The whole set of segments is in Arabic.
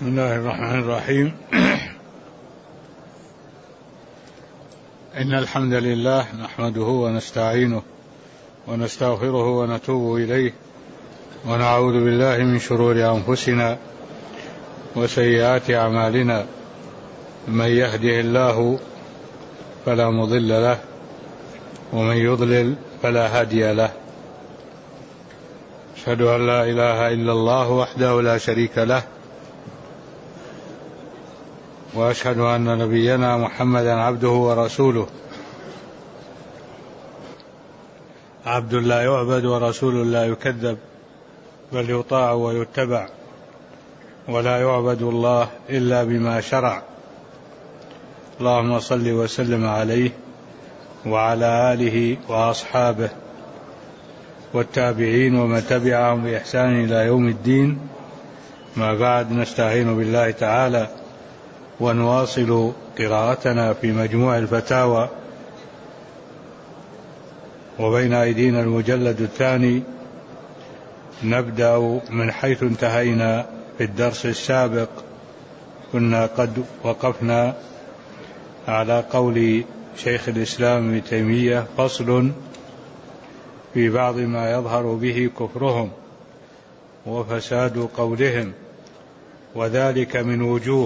بسم الله الرحمن الرحيم. إن الحمد لله نحمده ونستعينه ونستغفره ونتوب إليه ونعوذ بالله من شرور أنفسنا وسيئات أعمالنا. من يهده الله فلا مضل له ومن يضلل فلا هادي له. أشهد أن لا إله إلا الله وحده لا شريك له، وأشهد أن نبينا محمدا عبده ورسوله، عبد لا يعبد ورسول لا يكذب، بل يطاع ويتبع، ولا يعبد الله إلا بما شرع. اللهم صل وسلم عليه وعلى آله وأصحابه والتابعين ومن تبعهم بإحسان إلى يوم الدين. ما بعد، نستعين بالله تعالى ونواصل قراءتنا في مجموع الفتاوى، وبين أيدينا المجلد الثاني. نبدأ من حيث انتهينا في الدرس السابق. كنا قد وقفنا على قول شيخ الإسلام ابن تيمية: فصل في بعض ما يظهر به كفرهم وفساد قولهم، وذلك من وجوه.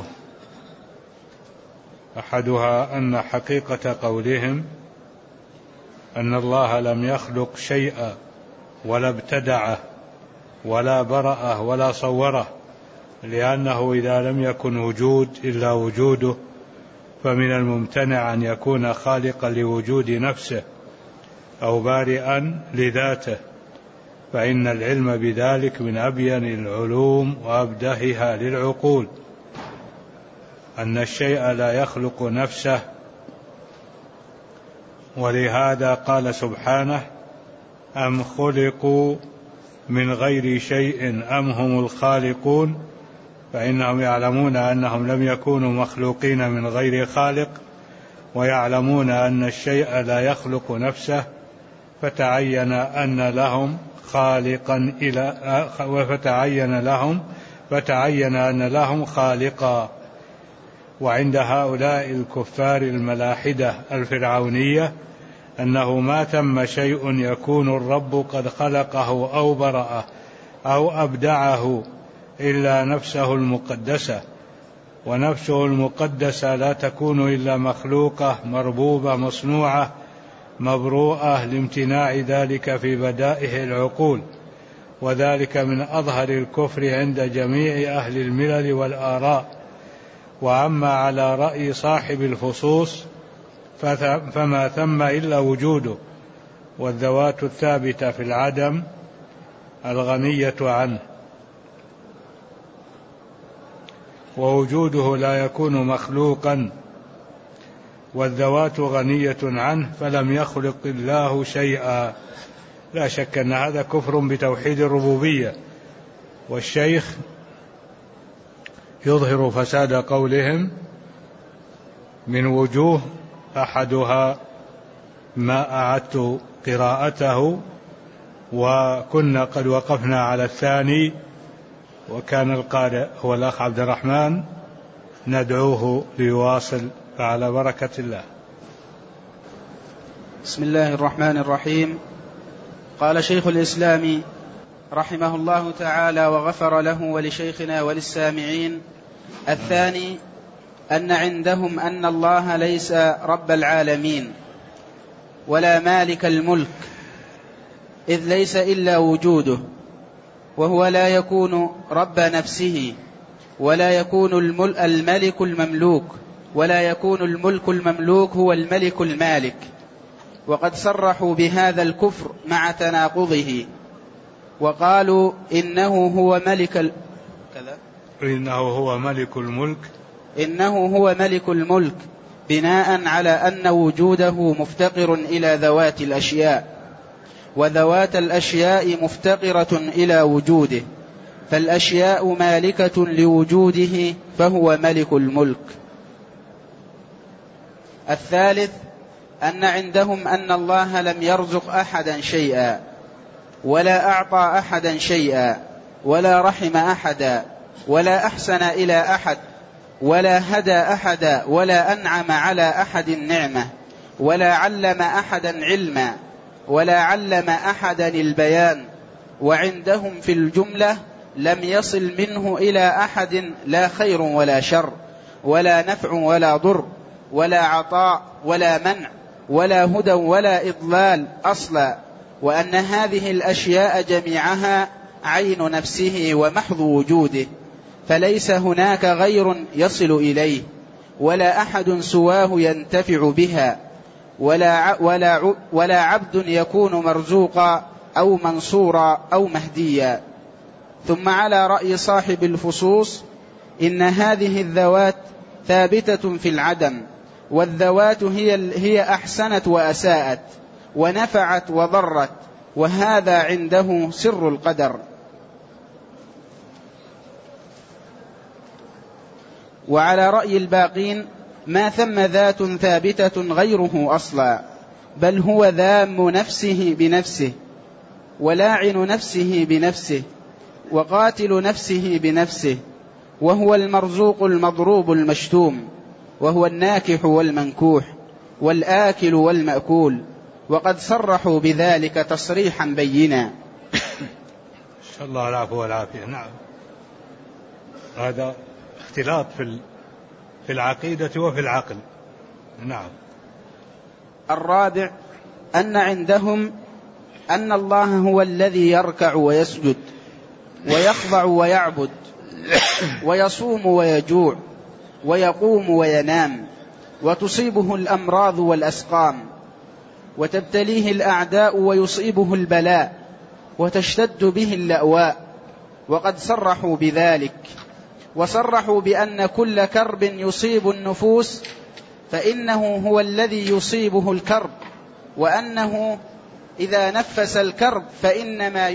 أحدها أن حقيقة قولهم أن الله لم يخلق شيئا ولا ابتدعه ولا برأه ولا صوره، لأنه إذا لم يكن وجود إلا وجوده فمن الممتنع أن يكون خالقا لوجود نفسه أو بارئا لذاته، فإن العلم بذلك من أبين العلوم وأبدهها للعقول، أن الشيء لا يخلق نفسه. ولهذا قال سبحانه: أم خلقوا من غير شيء أم هم الخالقون، فإنهم يعلمون أنهم لم يكونوا مخلوقين من غير خالق، ويعلمون أن الشيء لا يخلق نفسه، فتعين أن لهم خالقا فتعين أن لهم خالقا. وعند هؤلاء الكفار الملاحدة الفرعونية أنه ما ثم شيء يكون الرب قد خلقه أو برأه أو أبدعه إلا نفسه المقدسة، ونفسه المقدسة لا تكون إلا مخلوقة مربوبة مصنوعة مبروءة لامتناع ذلك في بدائه العقول، وذلك من أظهر الكفر عند جميع أهل الملل والآراء. وأما على رأي صاحب الفصوص فما ثم إلا وجوده، والذوات الثابتة في العدم الغنية عنه، ووجوده لا يكون مخلوقا، والذوات غنية عنه، فلم يخلق الله شيئا. لا شك أن هذا كفر بتوحيد الربوبية. والشيخ يظهر فساد قولهم من وجوه، أحدها ما أعدت قراءته، وكنا قد وقفنا على الثاني، وكان القارئ هو الأخ عبد الرحمن، ندعوه ليواصل فعلى بركة الله. بسم الله الرحمن الرحيم. قال شيخ الإسلام رحمه الله تعالى وغفر له ولشيخنا وللسامعين: الثاني أن عندهم أن الله ليس رب العالمين ولا مالك الملك، إذ ليس إلا وجوده، وهو لا يكون رب نفسه، ولا يكون الملك المملوك، ولا يكون الملك المملوك هو الملك المالك. وقد صرحوا بهذا الكفر مع تناقضه، وقالوا إنه هو ملك الملك بناء على أن وجوده مفتقر إلى ذوات الأشياء، وذوات الأشياء مفتقرة إلى وجوده، فالأشياء مالكة لوجوده فهو ملك الملك. الثالث أن عندهم أن الله لم يرزق أحدا شيئا، ولا أعطى أحدا شيئا، ولا رحم أحدا، ولا أحسن إلى أحد، ولا هدى أحدا، ولا أنعم على أحد نعمة، ولا علم أحدا علما، ولا علم أحدا البيان. وعندهم في الجملة لم يصل منه إلى أحد لا خير ولا شر، ولا نفع ولا ضر، ولا عطاء ولا منع، ولا هدى ولا إضلال أصلا، وأن هذه الأشياء جميعها عين نفسه ومحض وجوده، فليس هناك غير يصل إليه، ولا أحد سواه ينتفع بها، ولا عبد يكون مرزوقا أو منصورا أو مهديا. ثم على رأي صاحب الفصوص إن هذه الذوات ثابتة في العدم، والذوات هي أحسنت وأساءت، ونفعت وضرت، وهذا عنده سر القدر. وعلى رأي الباقين ما ثم ذات ثابتة غيره أصلا، بل هو ذام نفسه بنفسه، ولاعن نفسه بنفسه، وقاتل نفسه بنفسه، وهو المرزوق المضروب المشتوم، وهو الناكح والمنكوح، والآكل والمأكول، وقد صرحوا بذلك تصريحا بينا. شاء الله العفو والعافية. نعم، هذا اختلاط في العقيدة وفي العقل. نعم. الرابع أن عندهم أن الله هو الذي يركع ويسجد ويخضع ويعبد ويصوم ويجوع ويقوم وينام، وتصيبه الأمراض والأسقام، وتبتليه الأعداء ويصيبه البلاء، وتشتد به اللأواء، وقد صرحوا بذلك، وصرحوا بأن كل كرب يصيب النفوس فإنه هو الذي يصيبه الكرب، وأنه إذا نفس الكرب فإنما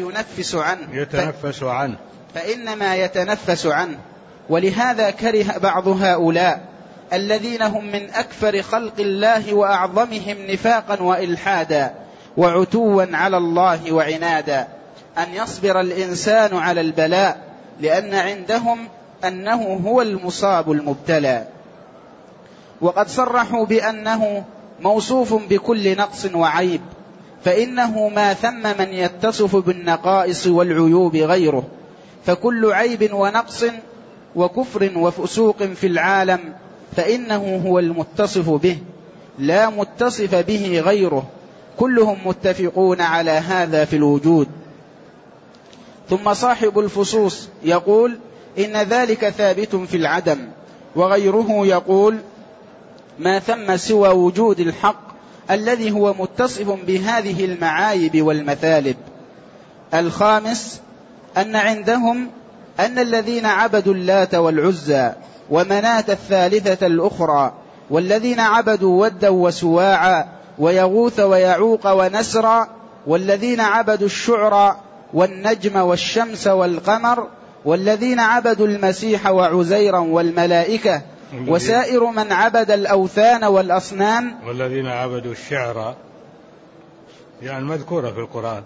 يتنفس عنه. ولهذا كره بعض هؤلاء الذين هم من أكثر خلق الله وأعظمهم نفاقا وإلحادا وعتوا على الله وعنادا أن يصبر الإنسان على البلاء، لأن عندهم أنه هو المصاب المبتلى. وقد صرحوا بأنه موصوف بكل نقص وعيب، فإنه ما ثم من يتصف بالنقائص والعيوب غيره، فكل عيب ونقص وكفر وفسوق في العالم فإنه هو المتصف به، لا متصف به غيره، كلهم متفقون على هذا في الوجود. ثم صاحب الفصوص يقول إن ذلك ثابت في العدم، وغيره يقول ما ثم سوى وجود الحق الذي هو متصف بهذه المعايب والمثالب. الخامس أن عندهم أن الذين عبدوا اللات والعزى ومناة الثالثة الأخرى، والذين عبدوا ودا وسواعا ويغوث ويعوق ونسرا، والذين عبدوا الشعر والنجم والشمس والقمر، والذين عبدوا المسيح وعزيرا والملائكة، وسائر من عبد الأوثان والأصنام، والذين عبدوا الشعر يعني مذكورة في القرآن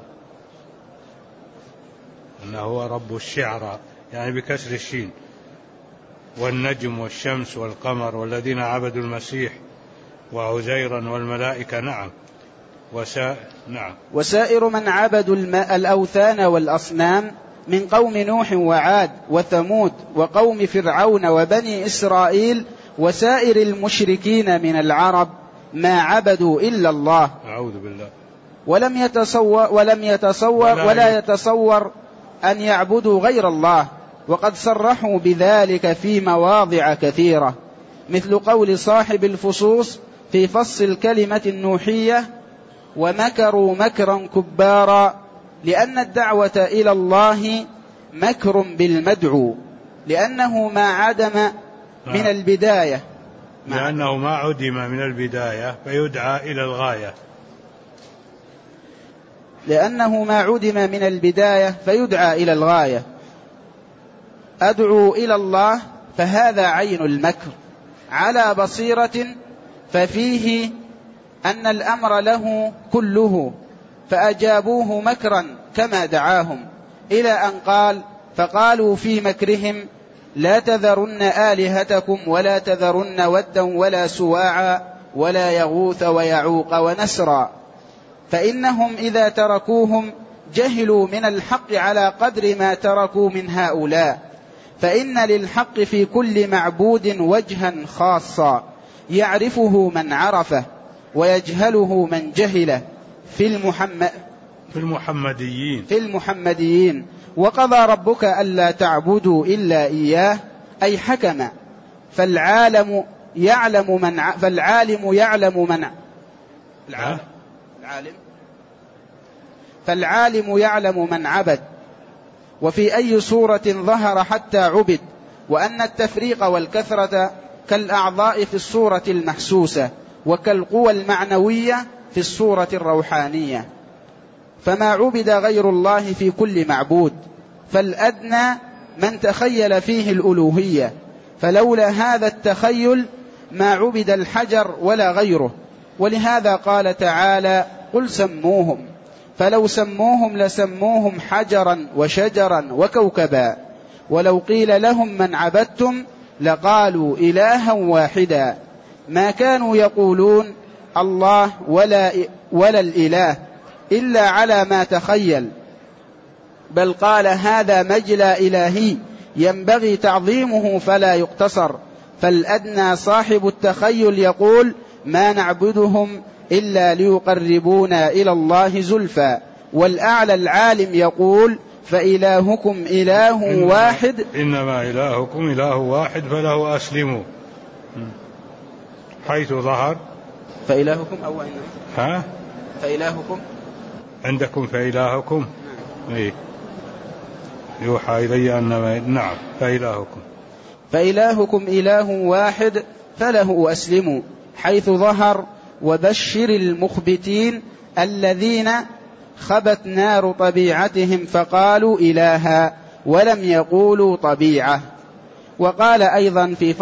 أنه هو رب الشعر يعني بكسر الشين، والنجم والشمس والقمر، والذين عبدوا المسيح وعزيرا والملائكة. نعم. وسائر من عبدوا الأوثان والأصنام من قوم نوح وعاد وثمود وقوم فرعون وبني إسرائيل، وسائر المشركين من العرب ما عبدوا إلا الله، أعوذ بالله، ولا يتصور أن يعبدوا غير الله. وقد صرحوا بذلك في مواضع كثيرة، مثل قول صاحب الفصوص في فص الكلمة النوحية ومكروا مكرا كبارا، لأن الدعوة إلى الله مكر بالمدعو، لأنه ما عدم من البداية، لأنه ما عدم من البداية فيدعى إلى الغاية، لأنه ما عدم من البداية فيدعى إلى الغاية. أدعو إلى الله فهذا عين المكر على بصيرة، ففيه أن الأمر له كله، فأجابوه مكرا كما دعاهم، إلى أن قال فقالوا في مكرهم لا تذرن آلهتكم ولا تذرن ودا ولا سواعا ولا يغوث ويعوق ونسرا فإنهم إذا تركوهم جهلوا من الحق على قدر ما تركوا من هؤلاء فإن للحق في كل معبود وجها خاصا يعرفه من عرفه ويجهله من جهله في المحمديين وقضى ربك ألا تعبدوا إلا إياه أي حكم فالعالم يعلم من عبد وفي أي صورة ظهر حتى عبد وأن التفريق والكثرة كالأعضاء في الصورة المحسوسة وكالقوى المعنوية في الصورة الروحانية فما عبد غير الله في كل معبود فالأدنى من تخيل فيه الألوهية فلولا هذا التخيل ما عبد الحجر ولا غيره ولهذا قال تعالى قل سموهم فلو سموهم لسموهم حجرا وشجرا وكوكبا ولو قيل لهم من عبدتم لقالوا إلها واحدا ما كانوا يقولون الله ولا الإله إلا على ما تخيل بل قال هذا مجلى إلهي ينبغي تعظيمه فلا يقتصر فالأدنى صاحب التخيل يقول ما نعبدهم إلا ليقربونا إلى الله زلفى والأعلى العالم يقول فإلهكم إله واحد إنما إلهكم إله واحد فله أسلموا حيث ظهر فإلهكم أو إنما فإلهكم عندكم فإلهكم إيه يوحى إلي أنما نعم فإلهكم إله واحد فله أسلموا حيث ظهر وبشر المخبتين الذين خبت نار طبيعتهم فقالوا إلها ولم يقولوا طبيعة وقال أيضا في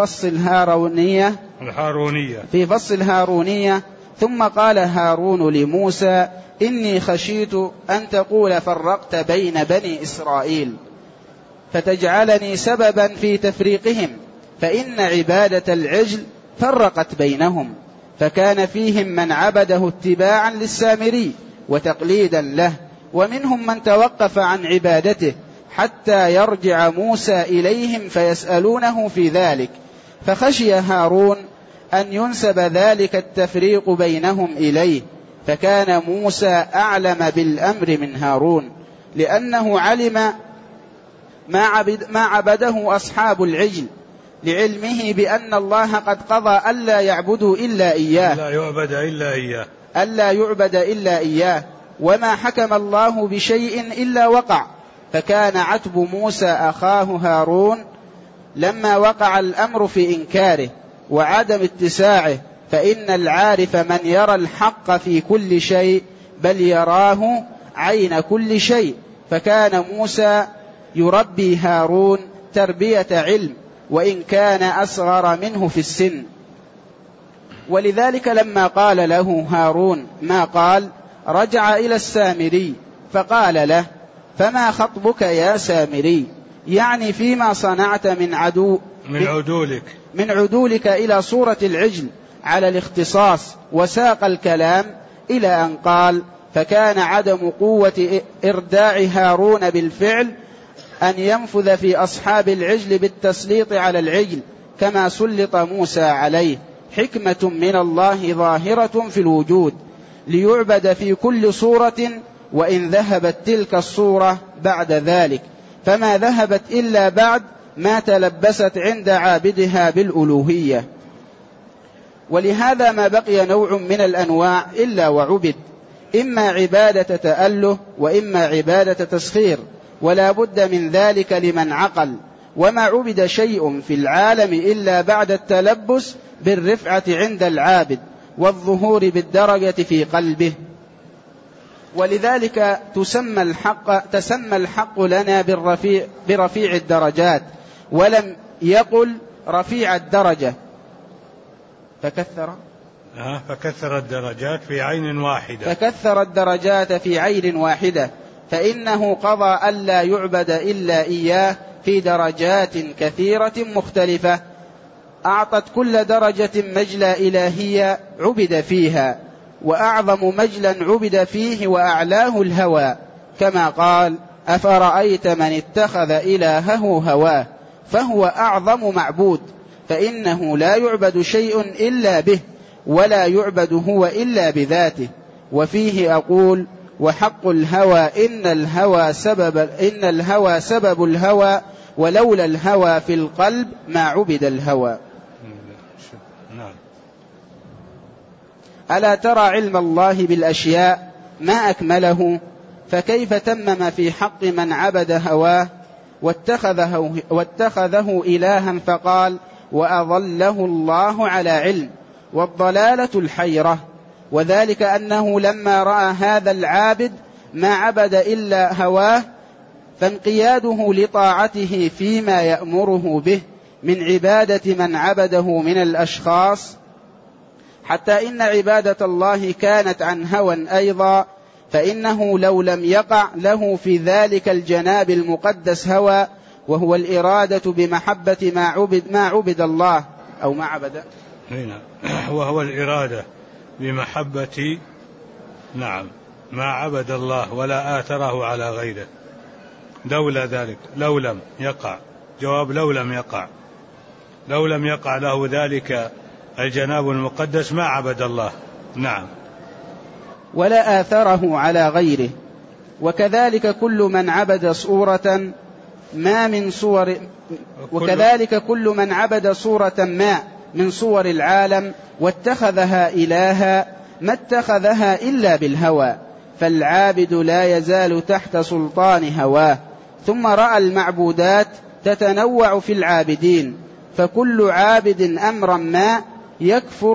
فصل الهارونية ثم قال هارون لموسى إني خشيت أن تقول فرقت بين بني إسرائيل فتجعلني سببا في تفريقهم فإن عبادة العجل فرقت بينهم فكان فيهم من عبده اتباعا للسامري وتقليدا له ومنهم من توقف عن عبادته حتى يرجع موسى إليهم فيسألونه في ذلك فخشي هارون أن ينسب ذلك التفريق بينهم إليه فكان موسى أعلم بالأمر من هارون لأنه علم ما عبده أصحاب العجل لعلمه بأن الله قد قضى ألا يعبدوا إلا إياه ألا يعبد إلا إياه وما حكم الله بشيء إلا وقع فكان عتب موسى أخاه هارون لما وقع الأمر في إنكاره وعدم اتساعه فإن العارف من يرى الحق في كل شيء بل يراه عين كل شيء فكان موسى يربي هارون تربية علم وإن كان أصغر منه في السن ولذلك لما قال له هارون ما قال رجع إلى السامري فقال له فما خطبك يا سامري يعني فيما صنعت من عدولك إلى صورة العجل على الاختصاص وساق الكلام إلى أن قال فكان عدم قوة إرداع هارون بالفعل أن ينفذ في أصحاب العجل بالتسليط على العجل كما سلط موسى عليه حكمة من الله ظاهرة في الوجود ليعبد في كل صورة وإن ذهبت تلك الصورة بعد ذلك فما ذهبت إلا بعد ما تلبست عند عابدها بالألوهية ولهذا ما بقي نوع من الأنواع إلا وعبد إما عبادة تأله وإما عبادة تسخير ولا بد من ذلك لمن عقل وما عبد شيء في العالم إلا بعد التلبس بالرفعة عند العابد والظهور بالدرجة في قلبه ولذلك تسمى الحق لنا برفيع الدرجات ولم يقل رفيع الدرجة فكثر الدرجات في عين واحدة فإنه قضى ألا يعبد إلا إياه في درجات كثيرة مختلفة أعطت كل درجة مجلى إلهية عبد فيها، وأعظم مجلا عبد فيه وأعلاه الهوى، كما قال: أفرأيت من اتخذ إلهه هواه فهو أعظم معبود، فإنه لا يعبد شيء إلا به، ولا يعبد هو إلا بذاته. وفيه أقول: وحق الهوى إن الهوى سبب الهوى، ولولا الهوى في القلب ما عبد الهوى. ألا ترى علم الله بالأشياء ما أكمله، فكيف تمم في حق من عبد هواه واتخذه إلها، فقال: وأضله الله على علم. والضلالة الحيرة، وذلك أنه لما رأى هذا العابد ما عبد إلا هواه، فانقياده لطاعته فيما يأمره به من عبادة من عبده من الأشخاص، حتى إن عبادة الله كانت عن هوى أيضا، فإنه لو لم يقع له في ذلك الجناب المقدس هوى، وهو الإرادة بمحبة ما عبد الله أو ما عبد، وهو الإرادة بمحبة ما عبد الله ولا آثره على غيره. لولا ذلك، لو لم يقع، جواب لو لم يقع له ذلك الجناب المقدس ما عبد الله. نعم. ولا آثره على غيره. وكذلك كل من عبد صورة ما من صور من صور العالم واتخذها إلها ما اتخذها إلا بالهوى، فالعابد لا يزال تحت سلطان هواه. ثم رأى المعبودات تتنوع في العابدين، فكل عابد أمرا ما يكفر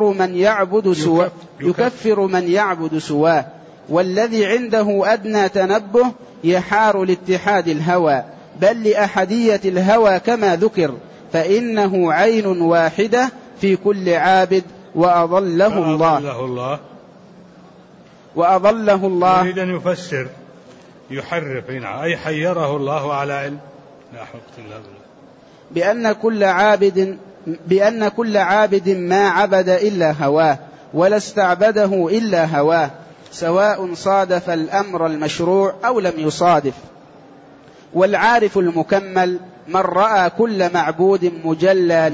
من يعبد سواه، والذي عنده أدنى تنبه يحار لاتحاد الهوى، بل لأحدية الهوى كما ذكر، فإنه عين واحدة في كل عابد، وأضله الله يريد أن يفسر يحرف هنا، أي حيره الله على علم. لا حول ولا قوة إلا بالله. بأن كل عابد ما عبد إلا هواه ولا استعبده إلا هواه، سواء صادف الأمر المشروع أو لم يصادف. والعارف المكمل من رأى كل معبود مجلى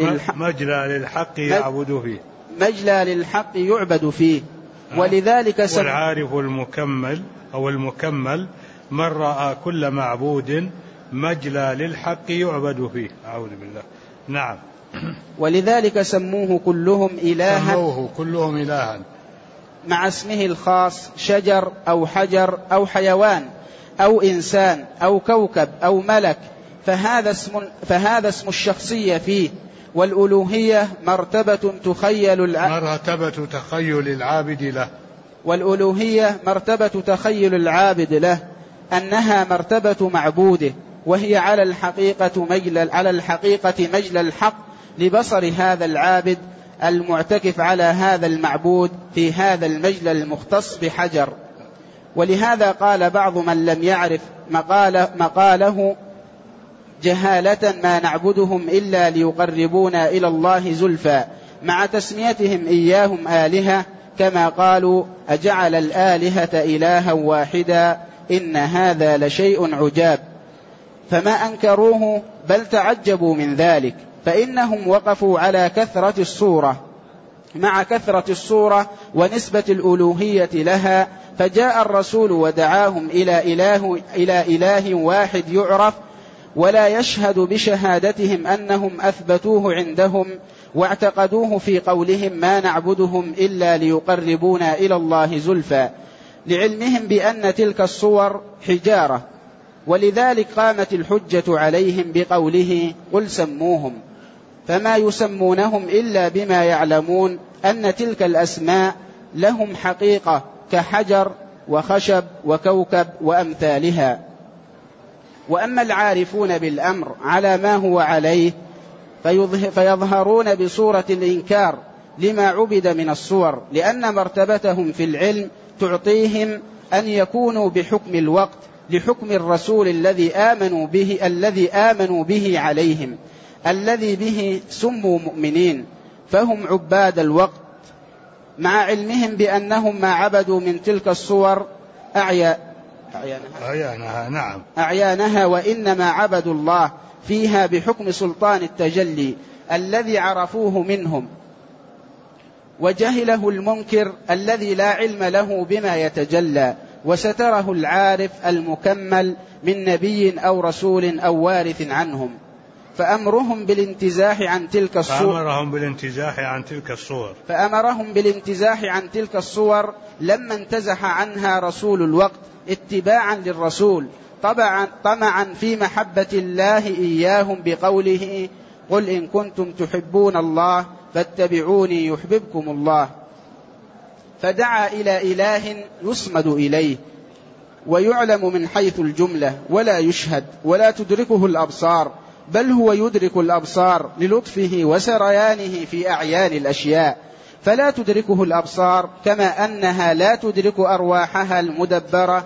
للحق يعبد فيه. ولذلك والعارف المكمل أو المكمل من رأى كل معبود مجلى للحق يعبد فيه. أعوذ بالله. نعم. ولذلك سموه كلهم إلها مع اسمه الخاص، شجر أو حجر أو حيوان أو إنسان أو كوكب أو ملك، فهذا اسم الشخصية فيه. والألوهية مرتبة تخيل العابد له أنها مرتبة معبوده، وهي على الحقيقة مجلى الحق لبصر هذا العابد المعتكف على هذا المعبود في هذا المجلى المختص بحجر. ولهذا قال بعض من لم يعرف مقاله جهالة: ما نعبدهم إلا ليقربونا إلى الله زلفى، مع تسميتهم إياهم آلهة، كما قالوا: أجعل الآلهة إلها واحدا إن هذا لشيء عجاب. فما أنكروه بل تعجبوا من ذلك، فإنهم وقفوا على كثرة الصورة مع كثرة الصورة ونسبة الألوهية لها، فجاء الرسول ودعاهم إلى إله واحد يعرف، ولا يشهد بشهادتهم أنهم أثبتوه عندهم واعتقدوه في قولهم: ما نعبدهم إلا ليقربونا إلى الله زلفى، لعلمهم بأن تلك الصور حجارة. ولذلك قامت الحجة عليهم بقوله: قل سموهم، فما يسمونهم إلا بما يعلمون أن تلك الأسماء لهم حقيقة، كحجر وخشب وكوكب وأمثالها. وأما العارفون بالأمر على ما هو عليه فيظهرون بصورة الإنكار لما عبد من الصور، لأن مرتبتهم في العلم تعطيهم أن يكونوا بحكم الوقت لحكم الرسول الذي آمنوا به عليهم، الذي به سموا مؤمنين، فهم عباد الوقت، مع علمهم بأنهم ما عبدوا من تلك الصور أعيانها، وإنما عبدوا الله فيها بحكم سلطان التجلي الذي عرفوه منهم، وجهله المنكر الذي لا علم له بما يتجلى، وستره العارف المكمل من نبي أو رسول أو وارث عنهم، فأمرهم بالانتزاح عن تلك الصور لما انتزح عنها رسول الوقت اتباعا للرسول، طمعا في محبة الله إياهم بقوله: قل إن كنتم تحبون الله فاتبعوني يحببكم الله. فدعا إلى إله يصمد إليه ويعلم من حيث الجملة ولا يشهد ولا تدركه الأبصار، بل هو يدرك الأبصار للطفه وسريانه في أعيان الأشياء، فلا تدركه الأبصار كما أنها لا تدرك أرواحها المدبرة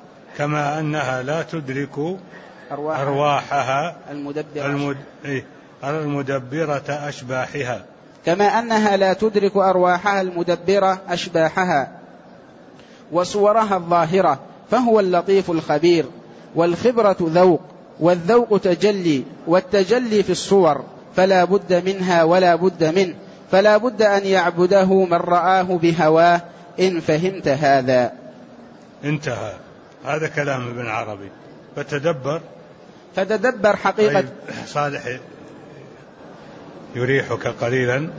المدبرة أشباحها، كما أنها لا تدرك أرواحها المدبرة أشباحها وصورها الظاهرة، فهو اللطيف الخبير. والخبرة ذوق، والذوق تجلي، والتجلي في الصور، فلا بد منها ولا بد منه، فلا بد أن يعبده من رآه بهواه، إن فهمت هذا. انتهى. هذا كلام ابن عربي. فتدبر حقيقة. صالح يريحك قليلا.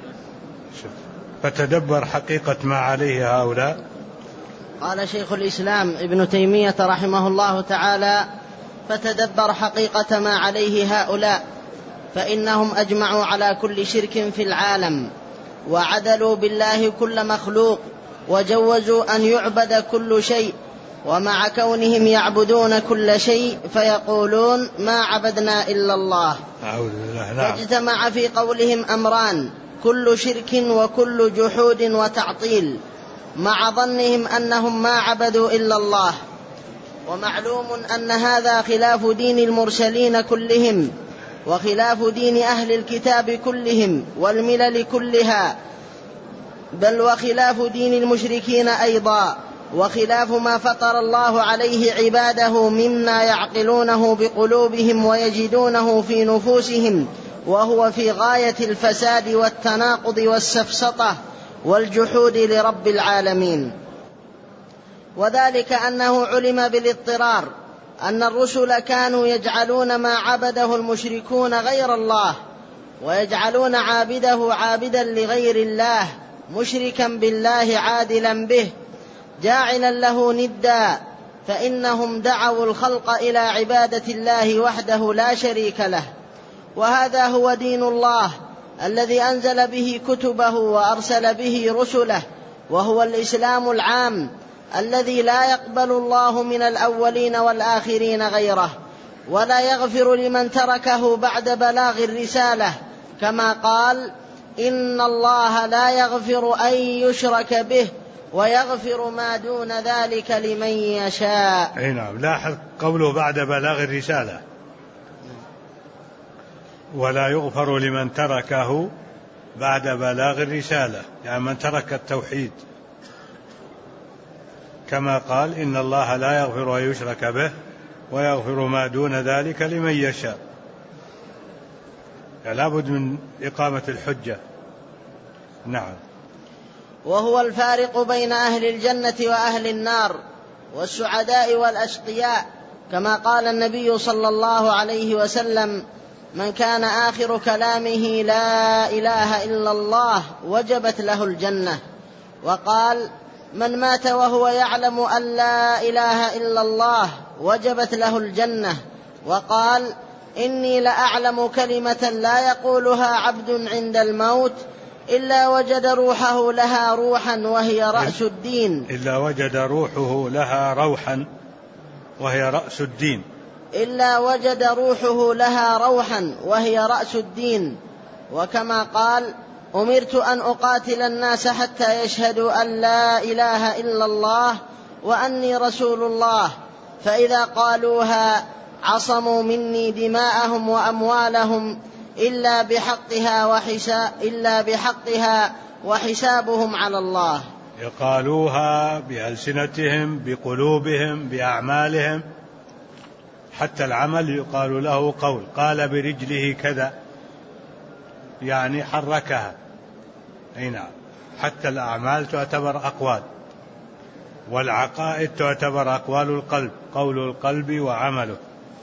فتدبر حقيقة ما عليه هؤلاء. قال شيخ الإسلام ابن تيمية رحمه الله تعالى: فتدبر حقيقة ما عليه هؤلاء، فإنهم أجمعوا على كل شرك في العالم، وعدلوا بالله كل مخلوق، وجوزوا أن يعبد كل شيء، ومع كونهم يعبدون كل شيء فيقولون ما عبدنا إلا الله. فاجتمع في قولهم أمران: كل شرك وكل جحود وتعطيل، مع ظنهم أنهم ما عبدوا إلا الله. ومعلوم أن هذا خلاف دين المرسلين كلهم، وخلاف دين أهل الكتاب كلهم والملل كلها، بل وخلاف دين المشركين أيضا، وخلاف ما فطر الله عليه عباده مما يعقلونه بقلوبهم ويجدونه في نفوسهم، وهو في غاية الفساد والتناقض والسفسطة والجحود لرب العالمين. وذلك أنه علم بالاضطرار أن الرسل كانوا يجعلون ما عبده المشركون غير الله، ويجعلون عابده عابدا لغير الله، مشركا بالله عادلا به، جاعلا له ندا، فإنهم دعوا الخلق إلى عبادة الله وحده لا شريك له. وهذا هو دين الله الذي أنزل به كتبه وأرسل به رسله، وهو الإسلام العام الذي لا يقبل الله من الأولين والآخرين غيره، ولا يغفر لمن تركه بعد بلاغ الرسالة، كما قال: إن الله لا يغفر أن يشرك به ويغفر ما دون ذلك لمن يشاء. نعم، لاحظ قوله بعد بلاغ الرسالة، ولا يغفر لمن تركه بعد بلاغ الرسالة، يعني من ترك التوحيد، كما قال: إن الله لا يغفر أن يشرك به ويغفر ما دون ذلك لمن يشاء. يعني لابد من إقامة الحجة. نعم. وهو الفارق بين أهل الجنة وأهل النار، والسعداء والأشقياء، كما قال النبي صلى الله عليه وسلم: من كان آخر كلامه لا إله إلا الله وجبت له الجنة. وقال: من مات وهو يعلم أن لا إله إلا الله وجبت له الجنة. وقال: إني لأعلم كلمة لا يقولها عبد عند الموت إلا وجد روحه لها روحا وهي رأس الدين. إلا وجد روحه لها روحا وهي رأس الدين. إلا وجد روحه لها روحا وهي رأس الدين. وكما قال: أمرت أن أقاتل الناس حتى يشهدوا أن لا إله إلا الله وأني رسول الله. فإذا قالوها عصموا مني دماءهم وأموالهم إلا بحقها وحسابهم على الله. يقالوها بألسنتهم بقلوبهم بأعمالهم، حتى العمل يقال له قول. قال برجله كذا يعني حركها، أي نعم. حتى الأعمال تعتبر أقوال، والعقائد تعتبر أقوال القلب، قول القلب وعمله،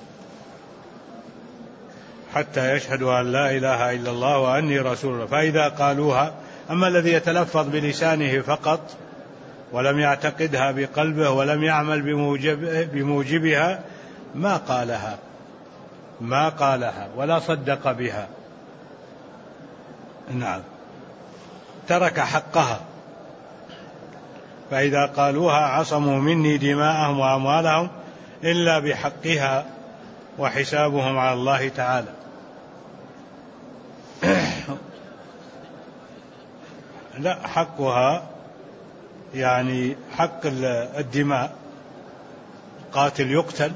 حتى يشهدوا أن لا إله إلا الله وأني رسول الله. فإذا قالوها، أما الذي يتلفظ بلسانه فقط ولم يعتقدها بقلبه ولم يعمل بموجبها ما قالها ولا صدق بها، نعم، ترك حقها. فإذا قالوها عصموا مني دماءهم وأموالهم إلا بحقها وحسابهم على الله تعالى. لا، حقها يعني حق الدماء، قاتل يقتل،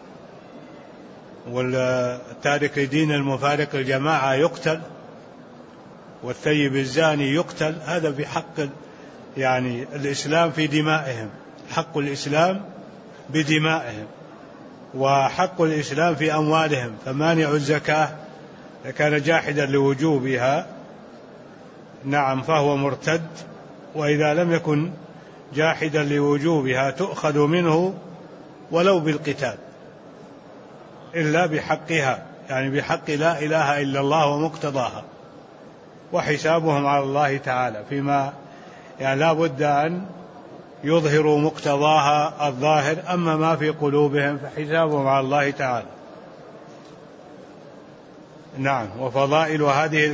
والتارك لدين المفارق الجماعة يقتل، والثيب الزاني يقتل. هذا بحق يعني الإسلام في دمائهم، حق الإسلام بدمائهم، وحق الإسلام في أموالهم. فمانع الزكاة كان جاحدا لوجوبها، نعم، فهو مرتد. وإذا لم يكن جاحدا لوجوبها تؤخذ منه ولو بالقتال، إلا بحقها، يعني بحق لا إله إلا الله ومقتضاها، وحسابهم على الله تعالى. فيما يعني لا بد أن يظهروا مقتضاها الظاهر، أما ما في قلوبهم فحسابهم على الله تعالى. نعم. وفضائل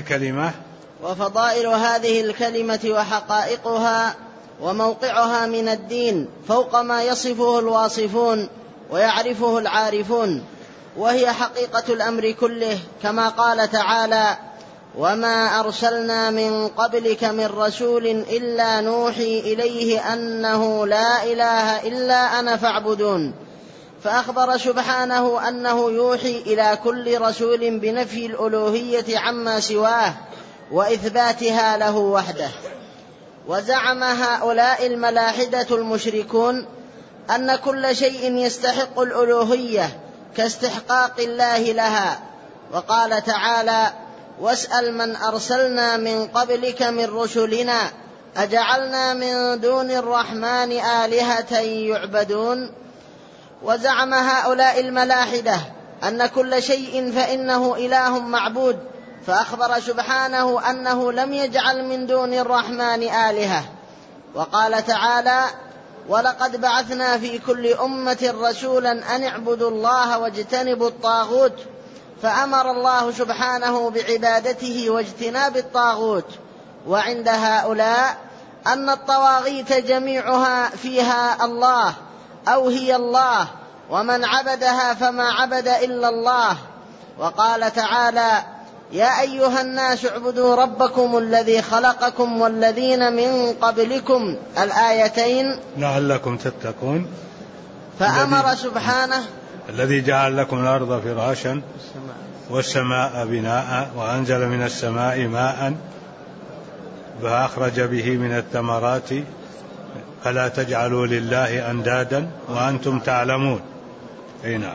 هذه الكلمة وحقائقها وموقعها من الدين فوق ما يصفه الواصفون ويعرفه العارفون، وهي حقيقة الأمر كله، كما قال تعالى: وما أرسلنا من قبلك من رسول إلا نوحي إليه أنه لا إله إلا أنا فاعبدون. فأخبر سبحانه أنه يوحي إلى كل رسول بنفي الألوهية عما سواه وإثباتها له وحده. وزعم هؤلاء الملاحدة المشركون أن كل شيء يستحق الألوهية كاستحقاق الله لها. وقال تعالى: واسأل من أرسلنا من قبلك من رسلنا أجعلنا من دون الرحمن آلهة يعبدون. وزعم هؤلاء الملاحدة أن كل شيء فإنه إله معبود، فأخبر سبحانه أنه لم يجعل من دون الرحمن آلهة. وقال تعالى: ولقد بعثنا في كل أمة رسولا أن اعبدوا الله واجتنبوا الطاغوت، فأمر الله سبحانه بعبادته واجتناب الطاغوت. وعند هؤلاء أن الطواغيت جميعها فيها الله أو هي الله، ومن عبدها فما عبد إلا الله. وقال تعالى: يا أيها الناس اعبدوا ربكم الذي خلقكم والذين من قبلكم، الآيتين لعلكم تتقون. فأمر سبحانه: الذي جعل لكم الأرض فراشا والسماء بناء وأنزل من السماء ماء فأخرج به من الثمرات فلا تجعلوا لله أندادا وأنتم تعلمون. نعم.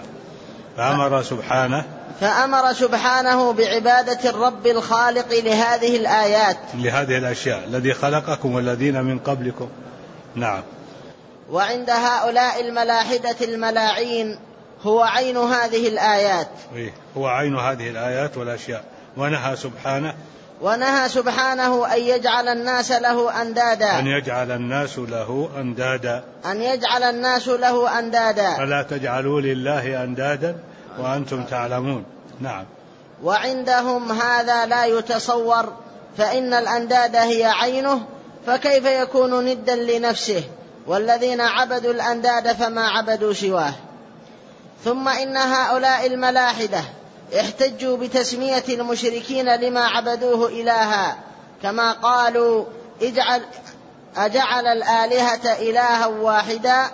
فأمر سبحانه بعبادة الرب الخالق لهذه الآيات، لهذه الأشياء، الذي خلقكم والذين من قبلكم. نعم. وعند هؤلاء الملاحدة الملاعين هو عين هذه الآيات، هو عين هذه الآيات والأشياء. ونهى سبحانه أن يجعل الناس له أندادا، أن يجعل الناس له أندادا فلا تجعلوا لله أندادا وأنتم تعلمون. نعم. وعندهم هذا لا يتصور، فإن الأنداد هي عينه، فكيف يكون ندا لنفسه؟ والذين عبدوا الأنداد فما عبدوا سواه. ثم إن هؤلاء الملاحدة احتجوا بتسمية المشركين لما عبدوه إلها، كما قالوا: أجعل الآلهة إلها واحدا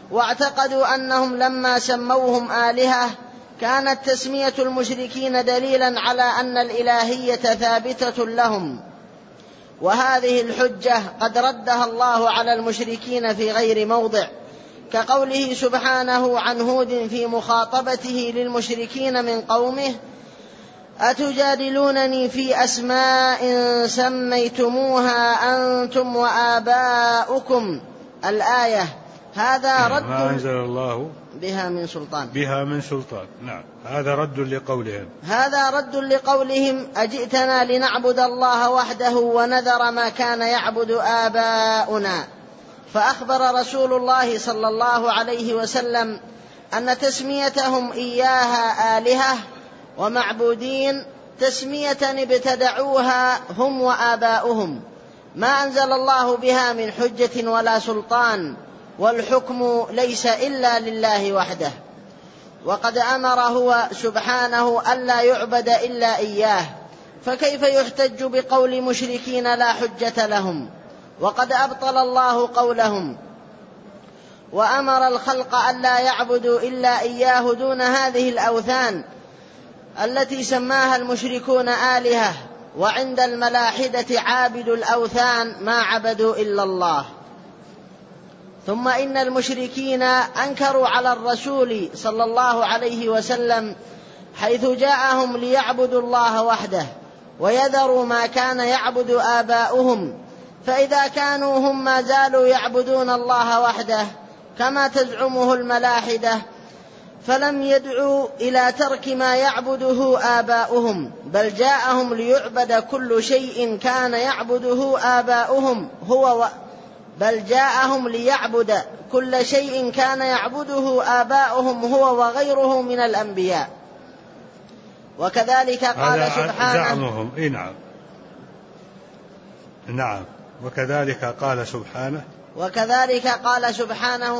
واعتقدوا أنهم لما سموهم آلهة كانت تسمية المشركين دليلا على أن الإلهية ثابتة لهم. وهذه الحجة قد ردها الله على المشركين في غير موضع، كقوله سبحانه عن هود في مخاطبته للمشركين من قومه: أتجادلونني في أسماء سميتموها أنتم وآباؤكم، الآية. هذا رد ما أنزل الله بها من سلطان. نعم، هذا رد لقولهم أجئتنا لنعبد الله وحده ونذر ما كان يعبد آباؤنا. فأخبر رسول الله صلى الله عليه وسلم أن تسميتهم إياها آلهة ومعبودين تسمية ابتدعوها هم وآباؤهم، ما أنزل الله بها من حجة ولا سلطان، والحكم ليس إلا لله وحده. وقد أمر هو سبحانه ألا يعبد إلا إياه، فكيف يحتج بقول مشركين لا حجة لهم؟ وقد أبطل الله قولهم وأمر الخلق ألا يعبدوا إلا إياه دون هذه الأوثان التي سماها المشركون آلهة. وعند الملاحدة عابد الأوثان ما عبدوا إلا الله. ثم إن المشركين أنكروا على الرسول صلى الله عليه وسلم حيث جاءهم ليعبدوا الله وحده ويذروا ما كان يعبد آباؤهم، فإذا كانوا هم ما زالوا يعبدون الله وحده كما تزعمه الملاحدة فلم يدعوا إلى ترك ما يعبده آباؤهم، بل جاءهم ليعبد كل شيء كان يعبده آباؤهم هو وغيره من الأنبياء. وكذلك قال سبحانه وكذلك قال سبحانه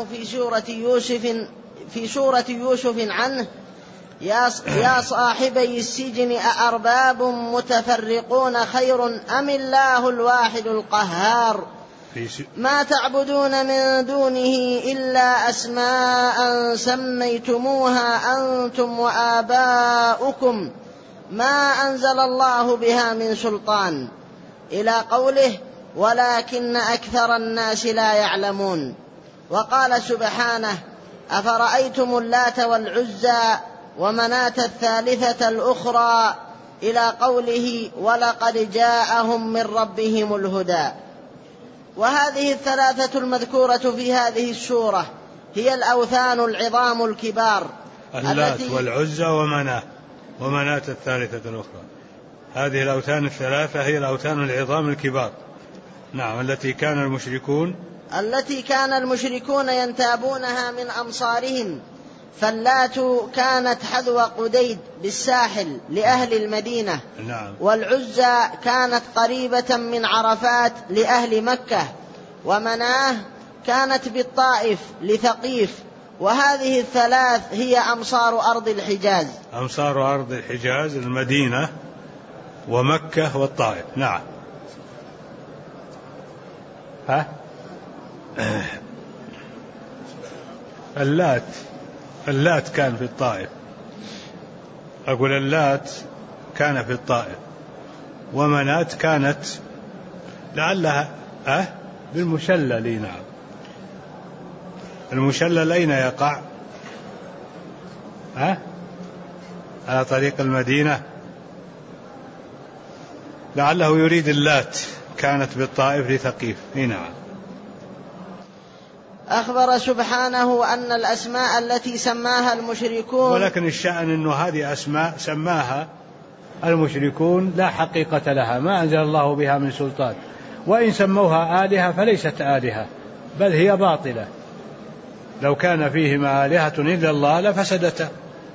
في سورة يوسف عنه: يا صاحبي السجن أأرباب متفرقون خير أم الله الواحد القهار ما تعبدون من دونه إلا أسماء سميتموها أنتم وآباؤكم ما أنزل الله بها من سلطان، إلى قوله: ولكن أكثر الناس لا يعلمون. وقال سبحانه: أفرأيتم اللات والعزى ومناة الثالثة الأخرى، إلى قوله: ولقد جاءهم من ربهم الهدى. وهذه الثلاثة المذكورة في هذه السورة هي الأوثان العظام الكبار، اللات والعزى ومناة الثالثة الأخرى. هذه الأوثان الثلاثة هي الأوثان العظام الكبار، نعم، التي كان المشركون ينتابونها من أمصارهم. فاللات كانت حذو قديد بالساحل لأهل المدينة، نعم. والعزى كانت قريبة من عرفات لأهل مكة، ومناه كانت بالطائف لثقيف. وهذه الثلاث هي أمصار أرض الحجاز، المدينة ومكة والطائف، نعم. اللات كان في الطائف، أقول اللات كان في الطائف، ومناة كانت لعلها بالمشلل، نعم. المشلل أين يقع؟ على طريق المدينة، لعله يريد اللات كانت بالطائف لثقيف، نعم. أخبر سبحانه أن الأسماء التي سماها المشركون، ولكن الشأن أنه هذه أسماء سماها المشركون لا حقيقة لها، ما أنزل الله بها من سلطان، وإن سموها آلهة فليست آلهة بل هي باطلة. لو كان فيهما آلهة إلا الله لفسدتا.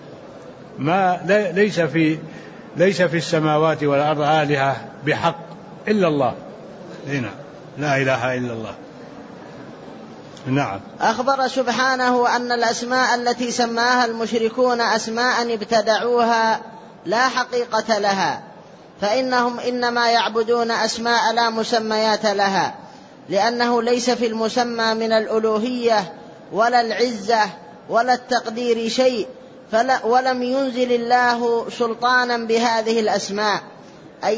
ليس في السماوات والأرض آلهة بحق إلا الله، هنا لا إله إلا الله، نعم. أخبر سبحانه أن الأسماء التي سماها المشركون أسماء ابتدعوها لا حقيقة لها، فإنهم إنما يعبدون أسماء لا مسميات لها، لأنه ليس في المسمى من الألوهية ولا العزة ولا التقدير شيء، ولم ينزل الله سلطانا بهذه الأسماء. إن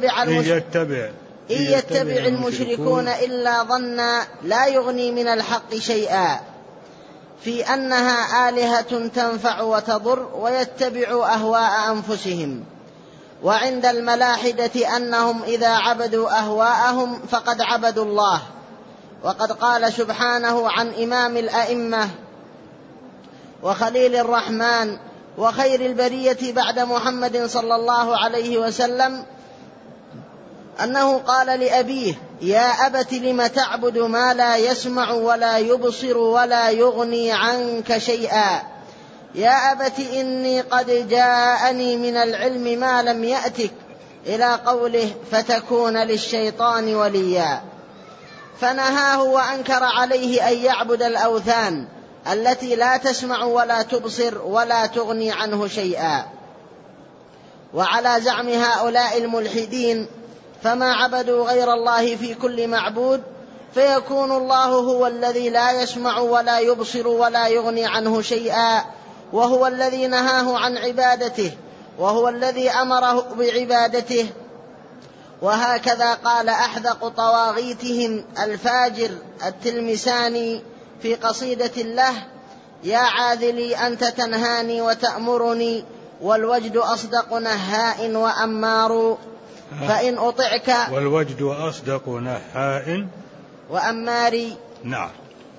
يتبع المشركون إلا ظنا لا يغني من الحق شيئا، في أنها آلهة تنفع وتضر، ويتبعوا أهواء أنفسهم. وعند الملاحدة أنهم إذا عبدوا أهواءهم فقد عبدوا الله. وقد قال سبحانه عن إمام الأئمة وخليل الرحمن وخير البرية بعد محمد صلى الله عليه وسلم أنه قال لأبيه: يا أبت لم تعبد ما لا يسمع ولا يبصر ولا يغني عنك شيئا، يا أبت إني قد جاءني من العلم ما لم يأتك، إلى قوله: فتكون للشيطان وليا. فنهاه وأنكر عليه أن يعبد الأوثان التي لا تسمع ولا تبصر ولا تغني عنه شيئا. وعلى زعم هؤلاء الملحدين فما عبدوا غير الله في كل معبود، فيكون الله هو الذي لا يسمع ولا يبصر ولا يغني عنه شيئا، وهو الذي نهاه عن عبادته، وهو الذي أمره بعبادته. وهكذا قال أحذق طواغيتهم الفاجر التلمساني في قصيدة له: يا عاذلي أنت تنهاني وتأمرني، والوجد أصدق نهاء وأمار، فإن أطعك والوجد أصدق نهاء وأماري. نعم.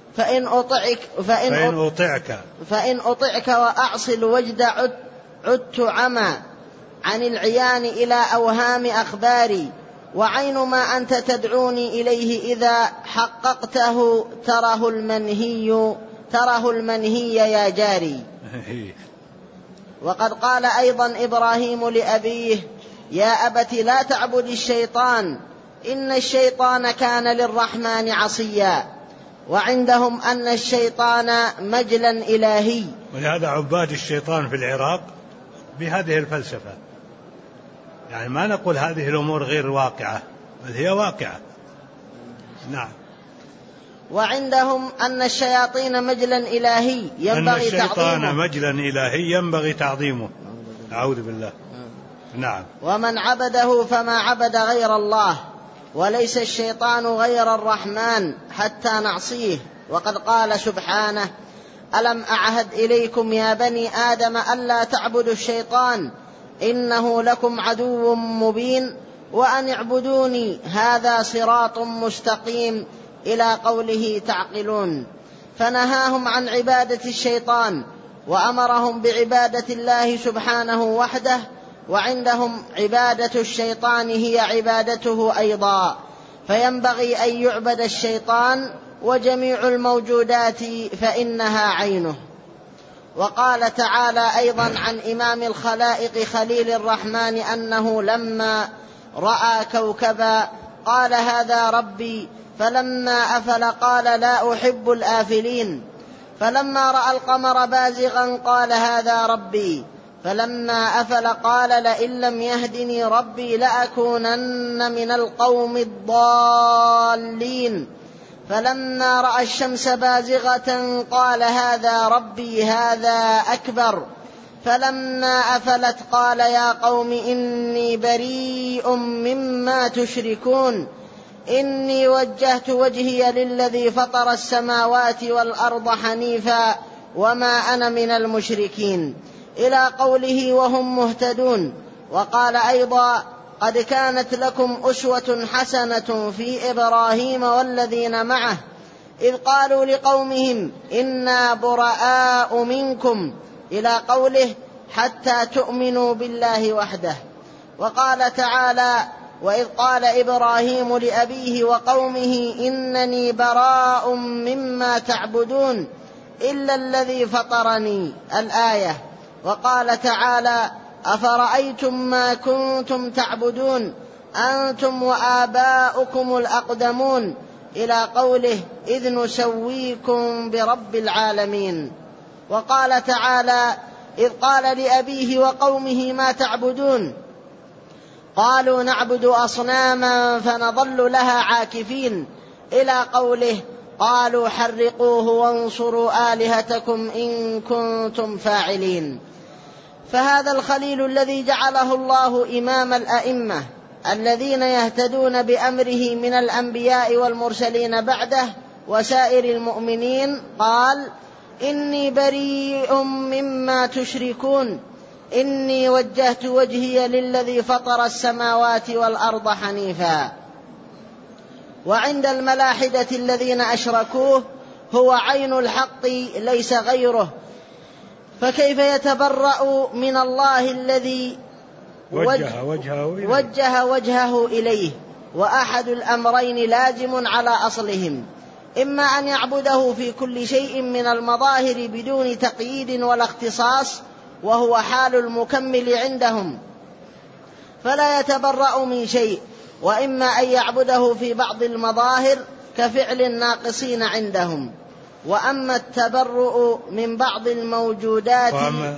فإن أطعك وأعصي الوجد عدت عمى عن العيان إلى أوهام أخباري، وعين ما أنت تدعوني إليه إذا حققته تره المنهي يا جاري. وقد قال أيضا إبراهيم لأبيه: يا أبت لا تعبد الشيطان إن الشيطان كان للرحمن عصيا. وعندهم أن الشيطان مجلا إلهي، ولهذا عباد الشيطان في العراق بهذه الفلسفة. يعني ما نقول هذه الأمور غير واقعة، بل هي واقعة. نعم. وعندهم أن الشياطين مجلا إلهي ينبغي تعظيمه. الشيطان مجلا إلهي ينبغي تعظيمه. أعوذ بالله. نعم. ومن عبده فما عبد غير الله، وليس الشيطان غير الرحمن حتى نعصيه. وقد قال سبحانه: ألم أعهد إليكم يا بني آدم ألا تعبدوا الشيطان إنه لكم عدو مبين وأن اعبدوني هذا صراط مستقيم، إلى قوله تعقلون. فنهاهم عن عبادة الشيطان وأمرهم بعبادة الله سبحانه وحده، وعندهم عبادة الشيطان هي عبادته أيضا، فينبغي أن يعبد الشيطان وجميع الموجودات فإنها عينه. وقال تعالى أيضا عن إمام الخلائق خليل الرحمن أنه لما رأى كوكبا قال: هذا ربي، فلما أفل قال: لا أحب الآفلين. فلما رأى القمر بازغا قال: هذا ربي، فلما أفل قال: لئن لم يهدني ربي لأكونن من القوم الضالين. فلما رأى الشمس بازغة قال: هذا ربي هذا أكبر. فلما أفلت قال: يا قوم إني بريء مما تشركون، إني وجهت وجهي للذي فطر السماوات والأرض حنيفا وما أنا من المشركين، إلى قوله وهم مهتدون. وقال أيضا: قد كانت لكم أسوة حسنة في إبراهيم والذين معه إذ قالوا لقومهم إنا براء منكم، إلى قوله حتى تؤمنوا بالله وحده. وقال تعالى: وإذ قال إبراهيم لأبيه وقومه إنني براء مما تعبدون إلا الذي فطرني، الآية. وقال تعالى: أفرأيتم ما كنتم تعبدون أنتم وآباؤكم الأقدمون، إلى قوله إذ نسويكم برب العالمين. وقال تعالى: إذ قال لأبيه وقومه ما تعبدون قالوا نعبد أصناما فنظل لها عاكفين، إلى قوله قالوا حرقوه وانصروا آلهتكم إن كنتم فاعلين. فهذا الخليل الذي جعله الله إمام الأئمة الذين يهتدون بأمره من الأنبياء والمرسلين بعده وسائر المؤمنين قال: إني بريء مما تشركون إني وجهت وجهي للذي فطر السماوات والأرض حنيفا. وعند الملاحدة الذين أشركوه هو عين الحق ليس غيره، فكيف يتبرأ من الله الذي وجه وجهه إليه؟ وأحد الأمرين لازم على أصلهم، إما أن يعبده في كل شيء من المظاهر بدون تقييد ولا اختصاص، وهو حال المكمل عندهم فلا يتبرأ من شيء، وإما أن يعبده في بعض المظاهر كفعل الناقصين عندهم. وأما التبرؤ من بعض الموجودات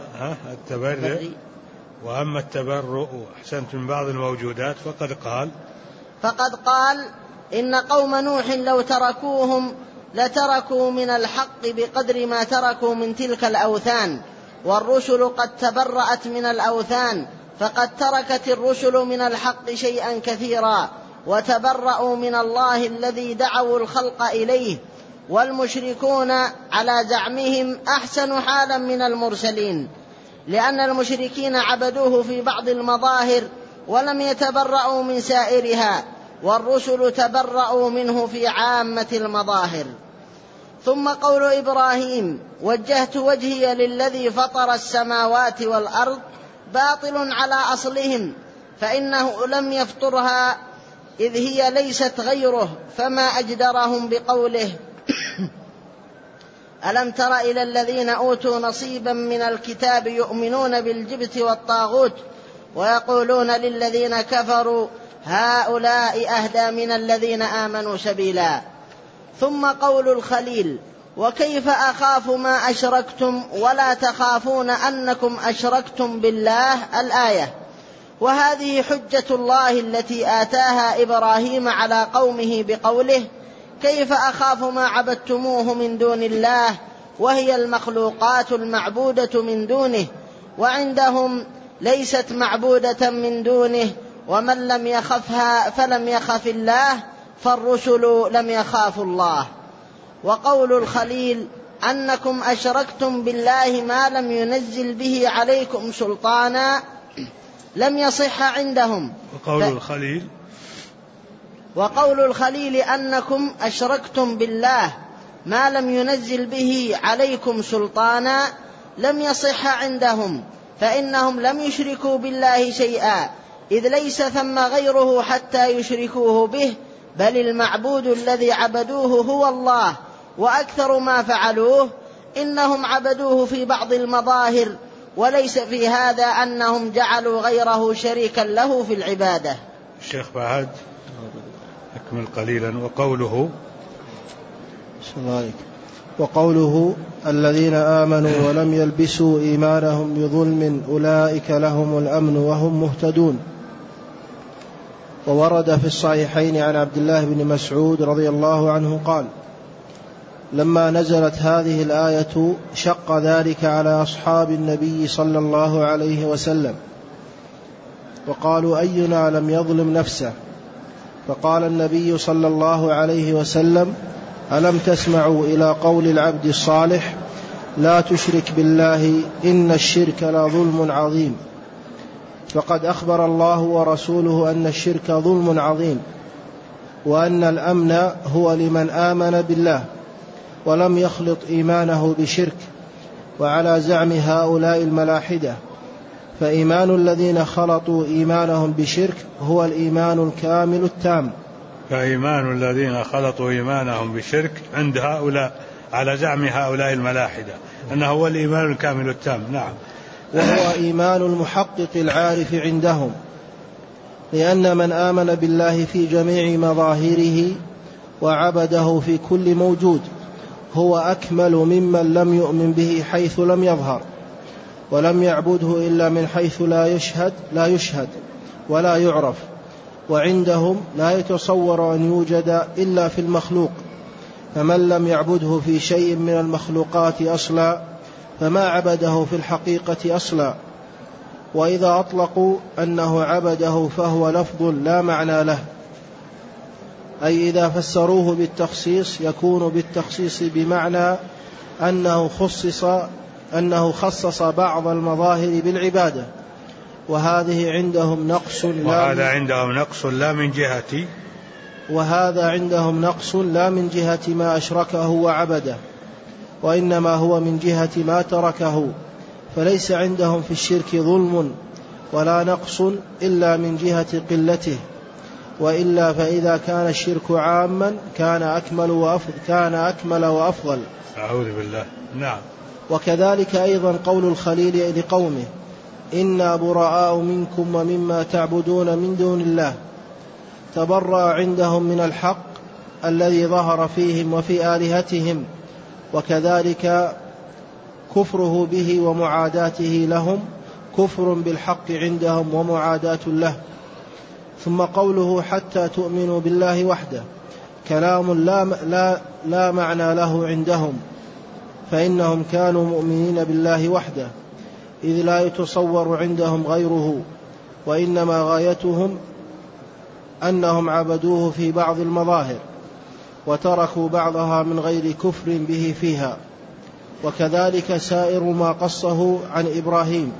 وأما التبرؤ أحسنت من بعض الموجودات فقد قال إن قوم نوح لو تركوهم لتركوا من الحق بقدر ما تركوا من تلك الأوثان، والرسل قد تبرأت من الأوثان، فقد تركت الرسل من الحق شيئا كثيرا وتبرأوا من الله الذي دعوا الخلق إليه. والمشركون على زعمهم أحسن حالا من المرسلين، لأن المشركين عبدوه في بعض المظاهر ولم يتبرأوا من سائرها، والرسل تبرأوا منه في عامة المظاهر. ثم قول إبراهيم: وجهت وجهي للذي فطر السماوات والأرض، باطل على أصلهم، فإنه لم يفطرها إذ هي ليست غيره، فما أجدرهم بقوله: ألم تر إلى الذين أوتوا نصيبا من الكتاب يؤمنون بالجبت والطاغوت ويقولون للذين كفروا هؤلاء أهدى من الذين آمنوا سبيلا. ثم قول الخليل: وكيف أخاف ما أشركتم ولا تخافون أنكم أشركتم بالله، الآية. وهذه حجة الله التي آتاها إبراهيم على قومه بقوله: كيف أخاف ما عبدتموه من دون الله، وهي المخلوقات المعبودة من دونه، وعندهم ليست معبودة من دونه، ومن لم يخفها فلم يخف الله، فالرسل لم يخافوا الله. وقول الخليل: أنكم أشركتم بالله ما لم ينزل به عليكم سلطانا، لم يصح عندهم. وقول الخليل أنكم أشركتم بالله ما لم ينزل به عليكم سلطانا لم يصح عندهم، فإنهم لم يشركوا بالله شيئا، إذ ليس ثم غيره حتى يشركوه به، بل المعبود الذي عبدوه هو الله. وأكثر ما فعلوه إنهم عبدوه في بعض المظاهر، وليس في هذا أنهم جعلوا غيره شريكا له في العبادة. الشيخ بعد أكمل قليلا. وقوله الذين آمنوا ولم يلبسوا إيمانهم بظلم أولئك لهم الأمن وهم مهتدون. وورد في الصحيحين عن عبد الله بن مسعود رضي الله عنه قال: لما نزلت هذه الآية شق ذلك على أصحاب النبي صلى الله عليه وسلم، وقالوا: أينا لم يظلم نفسه؟ فقال النبي صلى الله عليه وسلم: ألم تسمعوا إلى قول العبد الصالح: لا تشرك بالله إن الشرك لظلم عظيم. فقد أخبر الله ورسوله أن الشرك ظلم عظيم، وأن الأمن هو لمن آمن بالله ولم يخلط إيمانه بشرك، وعلى زعم هؤلاء الملاحدة فإيمان الذين خلطوا إيمانهم بشرك هو الإيمان الكامل التام. فإيمان الذين خلطوا إيمانهم بشرك عند هؤلاء على زعم هؤلاء الملاحدة أنه هو الإيمان الكامل التام. نعم. وهو إيمان المحقق العارف عندهم، لأن من آمن بالله في جميع مظاهره وعبده في كل موجود هو أكمل ممن لم يؤمن به حيث لم يظهر، ولم يعبده إلا من حيث لا يشهد ولا يعرف، وعندهم لا يتصور أن يوجد إلا في المخلوق، فمن لم يعبده في شيء من المخلوقات أصلا فما عبده في الحقيقة أصلا. وإذا أطلقوا أنه عبده فهو لفظ لا معنى له، أي إذا فسروه بالتخصيص يكون بالتخصيص بمعنى أنه خصص بعض المظاهر بالعبادة، وهذا عندهم نقص لا من جهة ما أشركه وعبده، وإنما هو من جهة ما تركه، فليس عندهم في الشرك ظلم ولا نقص إلا من جهة قلته، وإلا فإذا كان الشرك عاما كان أكمل وأفضل. أعوذ بالله. نعم. وكذلك أيضا قول الخليل لقومه إنا براء منكم ومما تعبدون من دون الله، تبرأ عندهم من الحق الذي ظهر فيهم وفي آلهتهم، وكذلك كفره به ومعاداته لهم كفر بالحق عندهم ومعاداة له. ثم قوله حتى تؤمنوا بالله وحده كلام لا معنى له عندهم، فإنهم كانوا مؤمنين بالله وحده إذ لا يتصور عندهم غيره، وإنما غايتهم أنهم عبدوه في بعض المظاهر وتركوا بعضها من غير كفر به فيها. وكذلك سائر ما قصه عن إبراهيم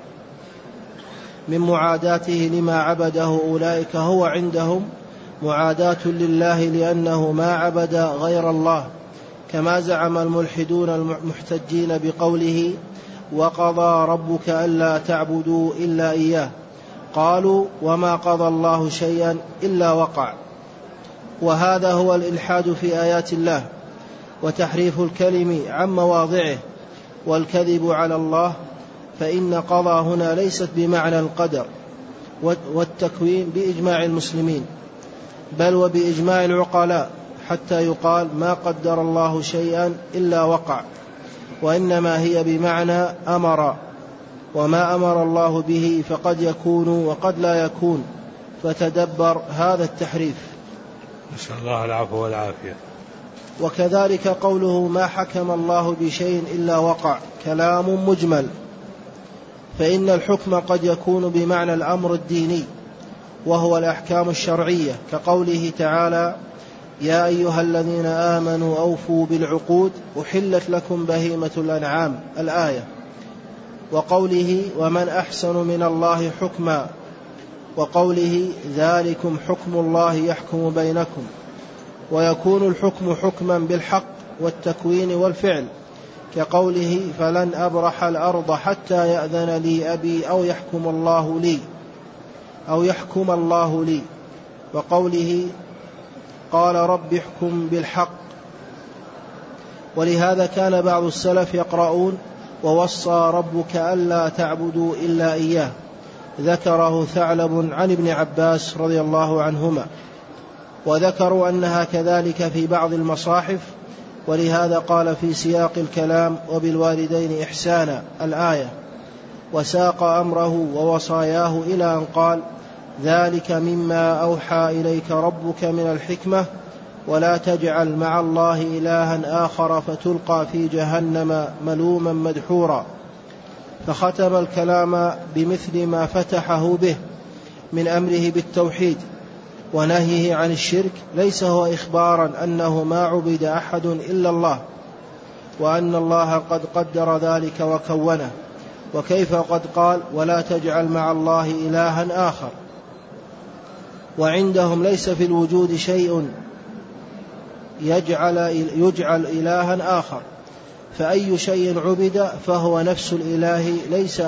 من معاداته لما عبده أولئك هو عندهم معاداة لله، لأنه ما عبد غير الله، كما زعم الملحدون المحتجين بقوله وقضى ربك ألا تعبدوا إلا إياه، قالوا وما قضى الله شيئا إلا وقع. وهذا هو الإلحاد في آيات الله وتحريف الكلم عن مواضعه والكذب على الله، فإن قضى هنا ليست بمعنى القدر والتكوين بإجماع المسلمين، بل وبإجماع العقلاء، حتى يقال ما قدر الله شيئا إلا وقع، وإنما هي بمعنى أمر، وما أمر الله به فقد يكون وقد لا يكون، فتدبر هذا التحريف. نسأل الله العفو والعافية. وكذلك قوله ما حكم الله بشيء إلا وقع كلام مجمل، فإن الحكم قد يكون بمعنى الأمر الديني وهو الأحكام الشرعية، كقوله تعالى يا أيها الذين آمنوا أوفوا بالعقود أحلت لكم بهيمة الأنعام الآية، وقوله ومن أحسن من الله حكما، وقوله ذلكم حكم الله يحكم بينكم. ويكون الحكم حكما بالحق والتكوين والفعل، كقوله فلن أبرح الأرض حتى يأذن لي أبي أو يحكم الله لي، وقوله قال رب احكم بالحق. ولهذا كان بعض السلف يقرؤون ووصى ربك ألا تعبدوا إلا إياه، ذكره ثعلب عن ابن عباس رضي الله عنهما، وذكروا أنها كذلك في بعض المصاحف، ولهذا قال في سياق الكلام وبالوالدين إحسانا الآية، وساق أمره ووصاياه إلى أن قال ذلك مما أوحى إليك ربك من الحكمة ولا تجعل مع الله إلها آخر فتلقى في جهنم ملوما مدحورا. فختم الكلام بمثل ما فتحه به من أمره بالتوحيد ونهيه عن الشرك، ليس هو إخبارا أنه ما عبد أحد إلا الله، وأن الله قد قدر ذلك وكونه، وكيف قد قال ولا تجعل مع الله إلها آخر. وعندهم ليس في الوجود شيء يجعل إلها آخر، فأي شيء عبد فهو نفس الإله ليس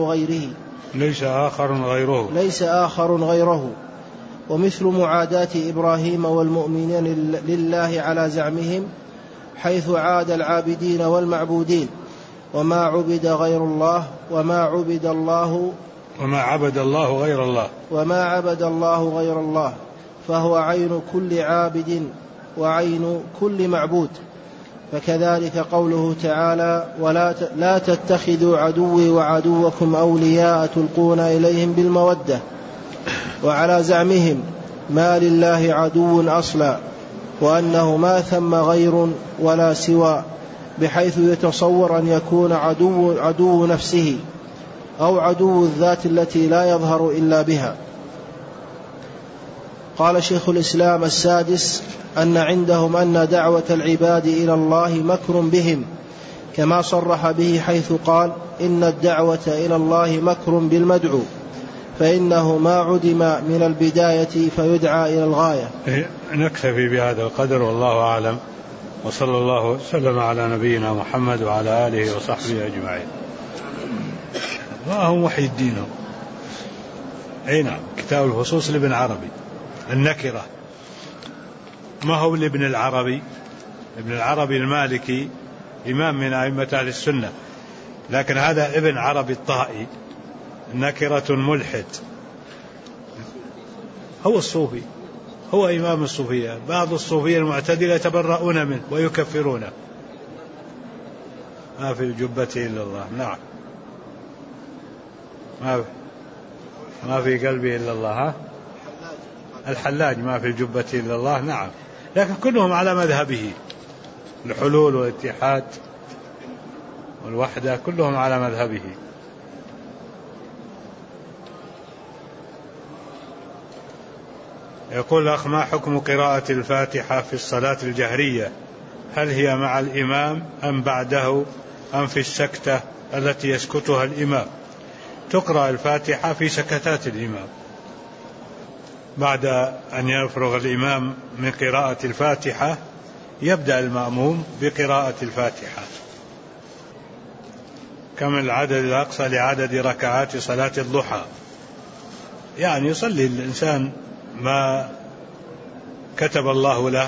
آخر غيره. ومثل معاداة إبراهيم والمؤمنين لله على زعمهم، حيث عاد العابدين والمعبودين، وما عبد الله غير الله، فهو عين كل عابد وعين كل معبود. فكذلك قوله تعالى لا تتخذوا عدوي وعدوكم أولياء تلقون إليهم بالمودة، وعلى زعمهم ما لله عدو أصلا، وأنه ما ثم غير ولا سوى، بحيث يتصور أن يكون عدو نفسه أو عدو الذات التي لا يظهر إلا بها. قال شيخ الإسلام السادس: أن عندهم أن دعوة العباد إلى الله مكر بهم، كما صرح به حيث قال: إن الدعوة إلى الله مكر بالمدعو، فإنه ما عدم من البداية فيدعى إلى الغاية. نكتفي بهذا القدر والله أعلم، وصلى الله وسلم على نبينا محمد وعلى آله وصحبه أجمعين. وهم وحي الدين. أي نعم، كتاب الفصوص لابن عربي. النكرة ما هو لابن العربي؟ ابن العربي المالكي إمام من أئمة أهل السنة، لكن هذا ابن عربي الطائي نكرة ملحد، هو الصوفي، هو إمام الصوفية. بعض الصوفية المعتدلة يتبرؤون منه ويكفرونه. ما في الجبة إلا الله. نعم، ما في قلبه إلا الله. ها؟ الحلاج ما في الجبة إلا الله. نعم، لكن كلهم على مذهبه، الحلول والاتحاد والوحدة كلهم على مذهبه. يقول الأخ: ما حكم قراءة الفاتحة في الصلاة الجهرية؟ هل هي مع الإمام أم بعده أم في السكتة التي يسكتها الإمام؟ تقرأ الفاتحة في سكتات الإمام، بعد أن يفرغ الإمام من قراءة الفاتحة يبدأ المأموم بقراءة الفاتحة. كم العدد الأقصى لعدد ركعات صلاة الضحى؟ يعني يصلي الإنسان ما كتب الله له،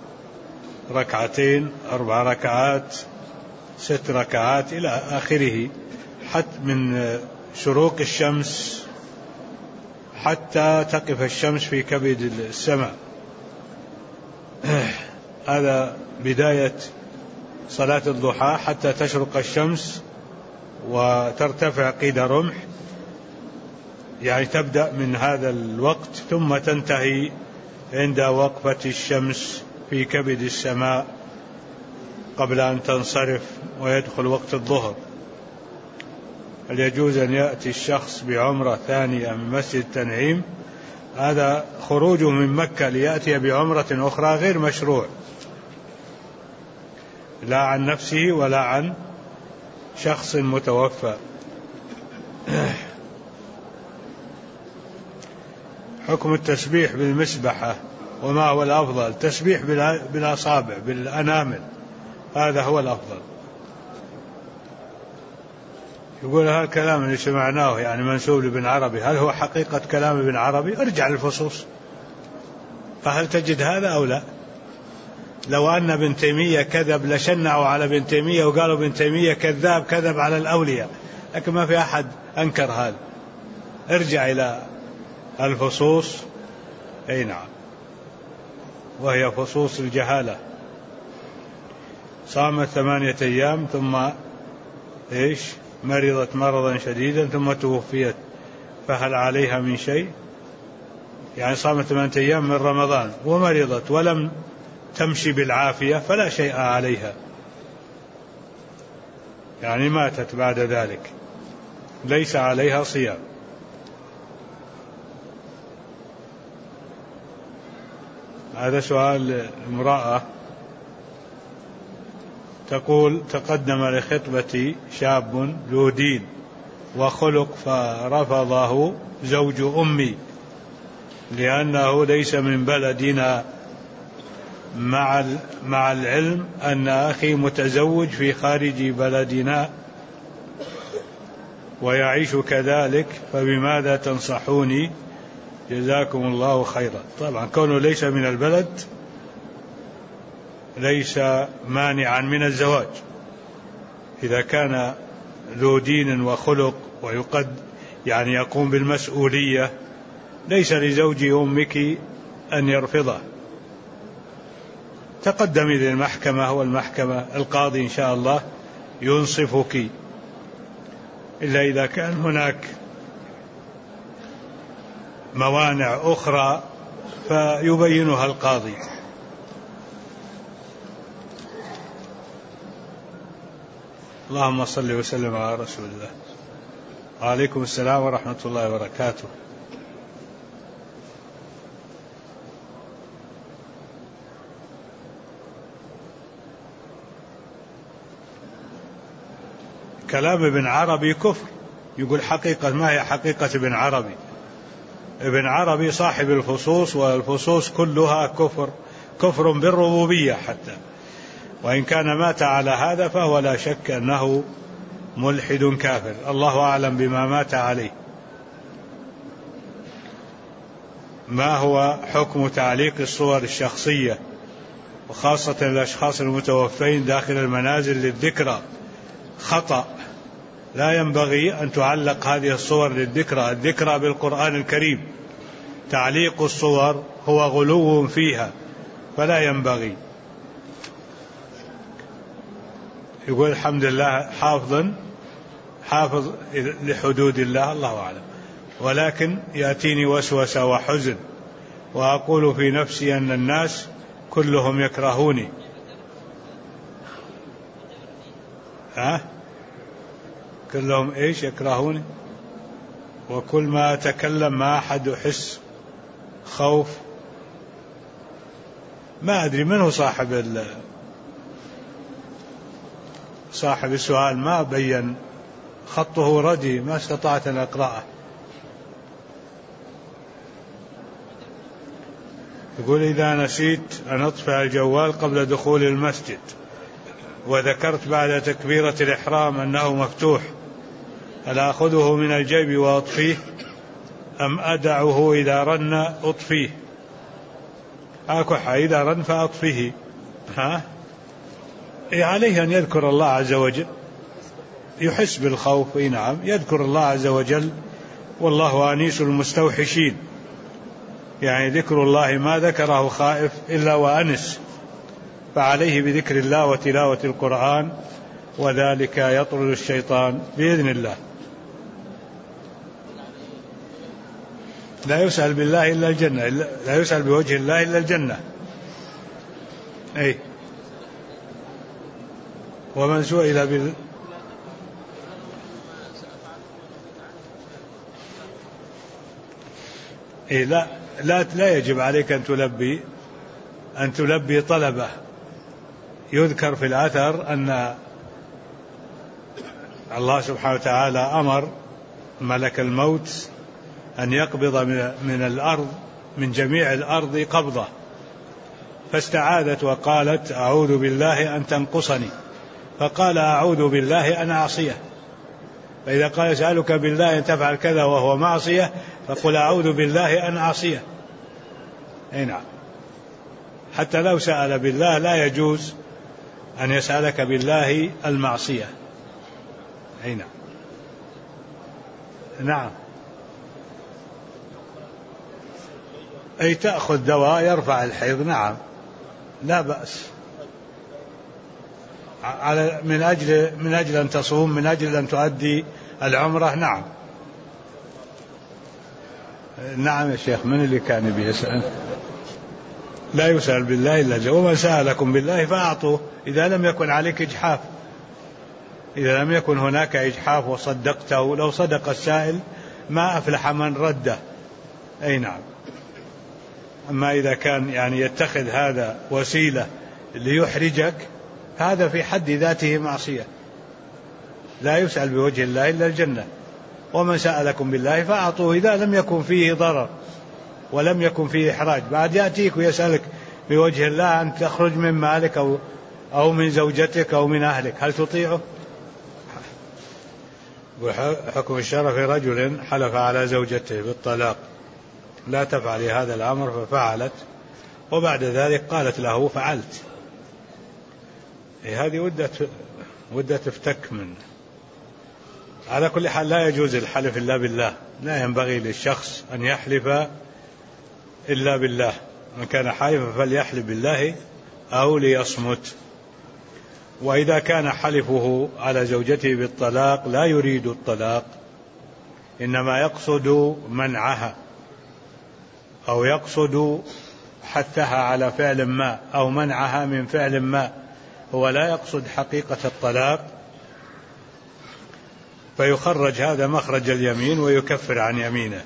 2 4 ركعات 6 ركعات إلى آخره، حتى من شروق الشمس حتى تقف الشمس في كبد السماء. هذا بداية صلاة الضحى حتى تشرق الشمس وترتفع قيد رمح، يعني تبدأ من هذا الوقت ثم تنتهي عند وقفة الشمس في كبد السماء قبل أن تنصرف ويدخل وقت الظهر. هل يجوز أن يأتي الشخص بعمرة ثانية من مسجد التنعيم؟ هذا خروجه من مكة ليأتي بعمرة أخرى غير مشروع، لا عن نفسه ولا عن شخص متوفى. حكم التسبيح بالمسبحة وما هو الأفضل؟ تسبيح بالأصابع بالأنامل، هذا هو الأفضل. يقول هذا الكلام اللي سمعناه يعني منسوب لابن عربي، هل هو حقيقة كلام ابن عربي؟ ارجع للفصوص، فهل تجد هذا أو لا؟ لو أن ابن تيمية كذب لشنعوا على ابن تيمية وقالوا ابن تيمية كذاب، كذب على الأولياء، لكن ما في أحد أنكر هذا. ارجع إلى الفصوص. أي نعم، وهي فصوص الجهالة. صامت 8 أيام ثم مرضت مرضا شديدا ثم توفيت، فهل عليها من شيء؟ يعني صامت 8 أيام من رمضان ومرضت ولم تمشي بالعافية فلا شيء عليها، يعني ماتت بعد ذلك، ليس عليها صيام. هذا سؤال امرأة تقول: تقدم لخطبتي شاب ذو دين وخلق فرفضه زوج أمي لأنه ليس من بلدنا، مع العلم أن أخي متزوج في خارج بلدنا ويعيش كذلك، فبماذا تنصحوني؟ جزاكم الله خيرا. طبعا كونه ليس من البلد ليس مانعا من الزواج، إذا كان ذو دين وخلق يعني يقوم بالمسؤولية، ليس لزوج أمك أن يرفضه. تقدمي للمحكمة والمحكمة القاضي إن شاء الله ينصفك، إلا إذا كان هناك موانع أخرى فيبينها القاضي. اللهم صل وسلم على رسول الله. وعليكم السلام ورحمة الله وبركاته. كلام ابن عربي كفر. يقول حقيقة، ما هي حقيقة ابن عربي؟ ابن عربي صاحب الفصوص، والفصوص كلها كفر، كفر بالربوبية حتى، وإن كان مات على هذا فهو لا شك أنه ملحد كافر، الله أعلم بما مات عليه. ما هو حكم تعليق الصور الشخصية وخاصة الأشخاص المتوفين داخل المنازل للذكرى؟ خطأ، لا ينبغي أن تعلق هذه الصور للذكرى. الذكرى بالقرآن الكريم، تعليق الصور هو غلو فيها فلا ينبغي. يقول الحمد لله حافظ لحدود الله، الله أعلم، ولكن يأتيني وسوسة وحزن وأقول في نفسي أن الناس كلهم يكرهوني. كلهم إيش يكرهوني؟ وكل ما أتكلم ما أحد يحس خوف. ما أدري من هو صاحب السؤال، ما بين خطه ردي، ما استطعت أن أقرأه. يقول إذا نسيت أن أطفئ الجوال قبل دخول المسجد وذكرت بعد تكبيرة الإحرام أنه مفتوح، هل أخذه من الجيب وأطفيه أم أدعه إذا رن أطفيه؟ إذا رن فأطفيه. عليه أن يذكر الله عز وجل، يحس بالخوف، نعم، يذكر الله عز وجل، والله أنيس المستوحشين، يعني ذكر الله ما ذكره خائف إلا وأنس، فعليه بذكر الله وتلاوة القرآن، وذلك يطرد الشيطان بإذن الله. لا يسأل بالله إلا الجنة، لا يسأل بوجه الله إلا الجنة. ومن سئل لا يجب عليك أن تلبي طلبه. يذكر في الأثر أن الله سبحانه وتعالى أمر ملك الموت أن يقبض من الأرض، من جميع الأرض قبضة، فاستعاذت وقالت أعوذ بالله أن تنقصني، فقال أعوذ بالله أن أعصيه. فإذا قال أسألك بالله أن تفعل كذا وهو معصية، فقل أعوذ بالله أن أعصيه. نعم، حتى لو سأل بالله لا يجوز أن يسألك بالله المعصية. نعم، تأخذ دواء يرفع الحيض، نعم، لا بأس، من أجل أن تصوم، من أجل أن تؤدي العمرة. نعم يا شيخ، من اللي كان بيسأل؟ لا يسأل بالله إلا جل، ومن سألكم بالله فأعطوه إذا لم يكن عليك إجحاف، إذا لم يكن هناك إجحاف وصدقته. لو صدق السائل ما أفلح من رده. نعم، أما إذا كان يتخذ هذا وسيلة ليحرجك، هذا في حد ذاته معصية. لا يسأل بوجه الله إلا الجنة. ومن سألكم بالله فأعطوه إذا لم يكن فيه ضرر ولم يكن فيه إحراج. بعد يأتيك ويسألك بوجه الله أن تخرج من مالك أو من زوجتك أو من أهلك، هل تطيعه؟ حكم الشرع في رجل حلف على زوجته بالطلاق لا تفعلي هذا الأمر ففعلت، وبعد ذلك قالت له فعلت. هذه ودة تفتك منه. على كل حال لا يجوز الحلف إلا بالله، لا ينبغي للشخص أن يحلف إلا بالله. من كان حالفا فليحلف بالله أو ليصمت. وإذا كان حلفه على زوجته بالطلاق لا يريد الطلاق، إنما يقصد منعها أو يقصد حثها على فعل ما أو منعها من فعل ما، هو لا يقصد حقيقة الطلاق، فيخرج هذا مخرج اليمين ويكفر عن يمينه.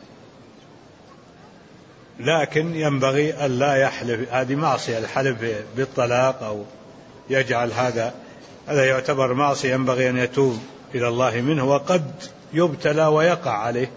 لكن ينبغي أن لا يحلف، هذه معصية الحلف بالطلاق أو يجعل هذا يعتبر معصية، ينبغي أن يتوب إلى الله منه، وقد يبتلى ويقع عليه.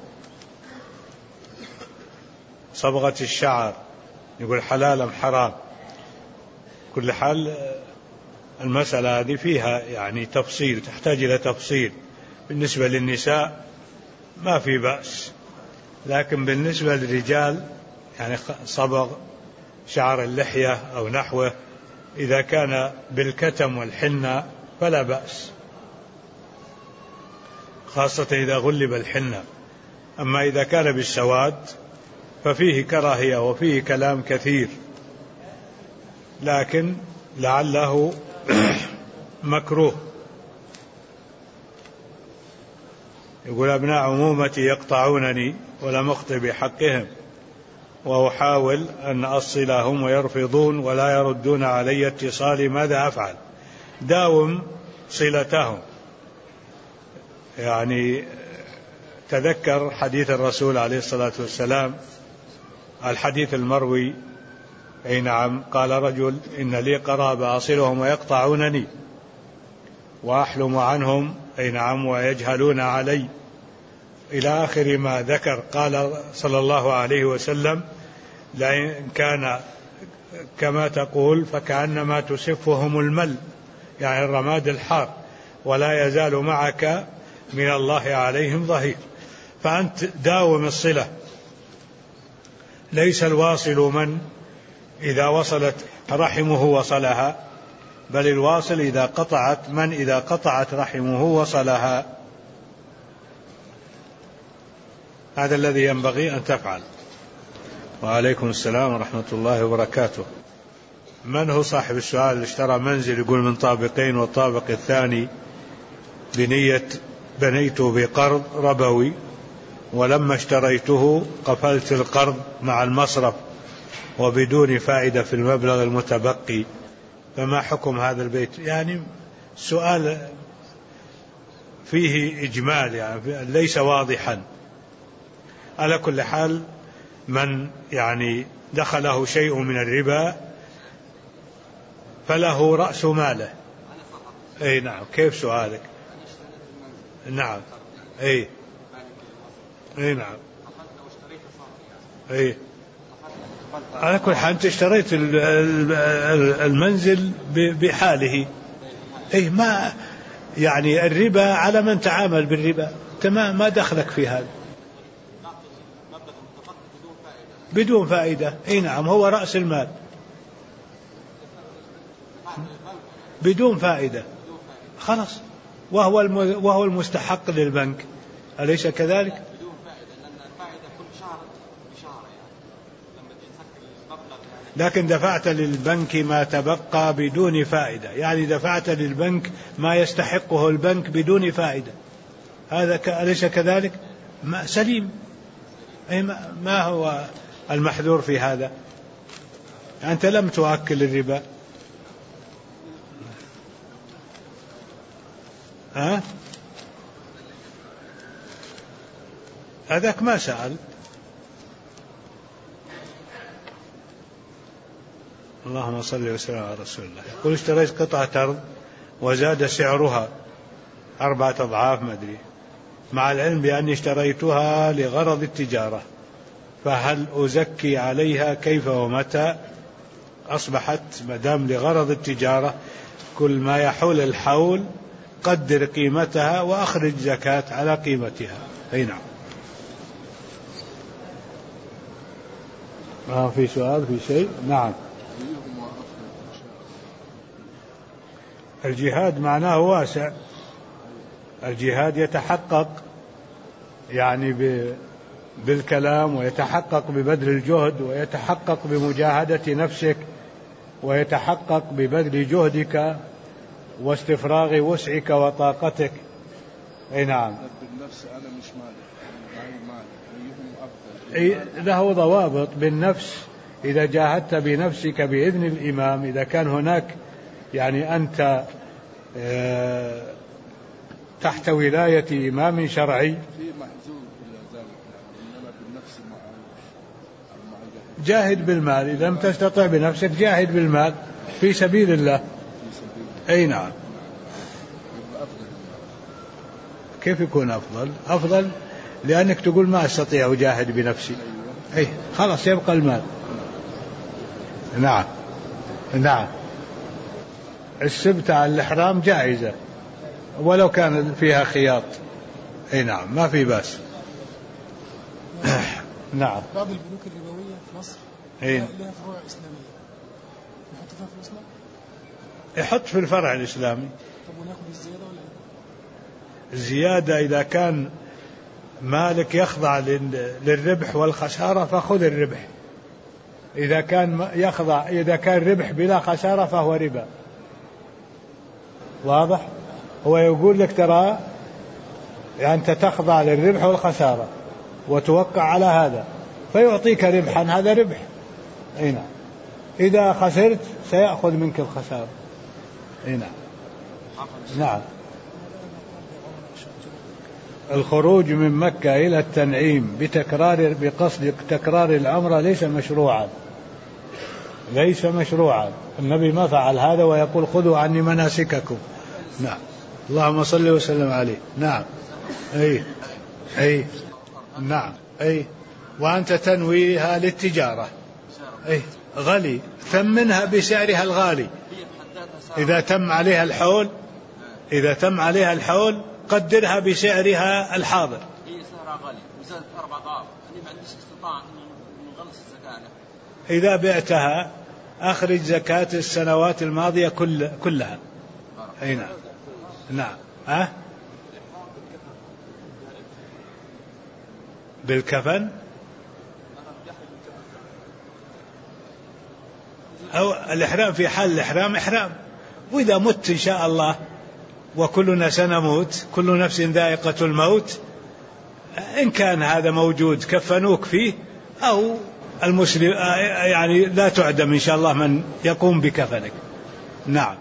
صبغة الشعر يقول حلال أم حرام، كل حال المسألة هذه فيها يعني تفصيل، تحتاج إلى تفصيل. بالنسبة للنساء ما في بأس، لكن بالنسبة للرجال يعني صبغ شعر اللحية أو نحوه إذا كان بالكتم والحنة فلا بأس، خاصة إذا غلب الحنة. أما إذا كان بالسواد ففيه كراهية وفيه كلام كثير، لكن لعله مكروه. يقول أبناء عمومتي يقطعونني ولم أخطئ بحقهم، وأحاول أن أصلهم ويرفضون ولا يردون علي اتصالي، ماذا أفعل؟ داوم صلتهم. يعني تذكر حديث الرسول عليه الصلاة والسلام، الحديث المروي، أي نعم، قال رجل إن لي قرابة أصلهم ويقطعونني وأحلم عنهم، أي نعم، ويجهلون علي، إلى آخر ما ذكر. قال صلى الله عليه وسلم لئن كان كما تقول فكأنما تسفهم المل، يعني الرماد الحار، ولا يزال معك من الله عليهم ظهير. فأنت داوم الصلة. ليس الواصل من إذا وصلت رحمه وصلها، بل الواصل إذا قطعت من إذا قطعت رحمه وصلها. هذا الذي ينبغي أن تفعل. وعليكم السلام ورحمة الله وبركاته. من هو صاحب السؤال اللي اشترى منزل يقول من طابقين والطابق الثاني بنية بنيته بقرض ربوي، ولما اشتريته قفلت القرض مع المصرف وبدون فائدة في المبلغ المتبقي، فما حكم هذا البيت؟ يعني سؤال فيه إجمال، يعني ليس واضحا. على كل حال من يعني دخله شيء من الربا فله رأس ماله. أي نعم. كيف سؤالك؟ نعم. أي نعم. أي على كل حال أنت اشتريت المنزل بحاله. أي ما يعني الربا على من تعامل بالربا، تمام، ما دخلك في هذا. بدون فائدة. أي نعم، هو رأس المال بدون فائدة، خلاص، وهو المستحق للبنك، أليس كذلك؟ لكن دفعت للبنك ما تبقى بدون فائدة، يعني دفعت للبنك ما يستحقه البنك بدون فائدة، هذا أليس كذلك؟ سليم. أي ما هو المحذور في هذا؟ أنت لم تؤكل الربا. هذاك ما سأل. اللهم صل وسلم على رسول الله. يقول اشتريت قطعة أرض وزاد سعرها 4 أضعاف ما أدري، مع العلم بأني اشتريتها لغرض التجارة، فهل أزكي عليها كيف ومتى؟ أصبحت مدام لغرض التجارة كل ما يحول الحول قدر قيمتها وأخرج زكاة على قيمتها. أي نعم. في سؤال في شيء؟ نعم. الجهاد معناه واسع. الجهاد يتحقق يعني بالكلام، ويتحقق ببذل الجهد، ويتحقق بمجاهدة نفسك، ويتحقق ببذل جهدك واستفراغ وسعك وطاقتك. أي نعم. له ضوابط بالنفس. إذا جاهدت بنفسك بإذن الإمام، إذا كان هناك يعني أنت تحت ولاية إمام شرعي جاهد بالمال. إذا لم تستطع بنفسك جاهد بالمال في سبيل الله. أي نعم. كيف يكون أفضل؟ أفضل لأنك تقول ما أستطيع أجاهد بنفسي. أي خلاص يبقى المال. نعم نعم. السبت على الإحرام جائزة ولو كان فيها خياط. أي نعم ما في بأس. نعم. بعض البنوك الربوية في مصر لها فروع إسلامية، يحط فيها فلوسنا؟ يحط في الفرع الإسلامي. طب وناخد الزيادة ولا لا؟ الزيادة إذا كان مالك يخضع للربح والخسارة فخذ الربح. إذا كان يخضع، إذا كان ربح بلا خسارة فهو ربا. واضح؟ هو يقول لك ترى يعني أنت تخضع للربح والخسارة وتوقع على هذا فيعطيك ربحا، هذا ربح. أي نعم. إذا خسرت سيأخذ منك الخسارة. أي نعم. نعم. الخروج من مكة إلى التنعيم بقصد تكرار العمرة ليس مشروعا. ليس مشروعا. النبي ما فعل هذا ويقول خذوا عني مناسككم. نعم. اللهم صل وسلم عليه. نعم. أي نعم. أي وأنت تنويها للتجارة. أي غالي، ثمنها بسعرها الغالي. إذا تم عليها الحول، إذا تم عليها الحول قدرها بسعرها الحاضر. هي سعرها غالي وزادت 4 أضعاف. أنا ما عنديش استطاعة أن نغلص الزكاة. إذا بعتها أخرج زكاة السنوات الماضية كلها. أي نعم. نعم. بالكفن أو الإحرام. في حال الإحرام إحرام، وإذا مت إن شاء الله وكلنا سنموت، كل نفس ذائقة الموت، إن كان هذا موجود كفنوك فيه، أو المسلم يعني لا تعدم إن شاء الله من يقوم بكفنك. نعم.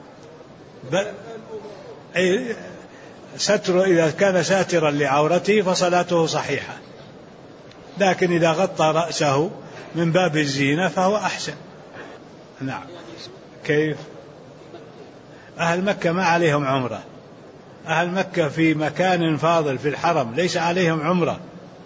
ستر إذا كان ساترا لعورته فصلاته صحيحة، لكن إذا غطى رأسه من باب الزينة فهو أحسن. نعم. كيف؟ أهل مكة ما عليهم عمرة. أهل مكة في مكان فاضل في الحرم ليس عليهم عمرة.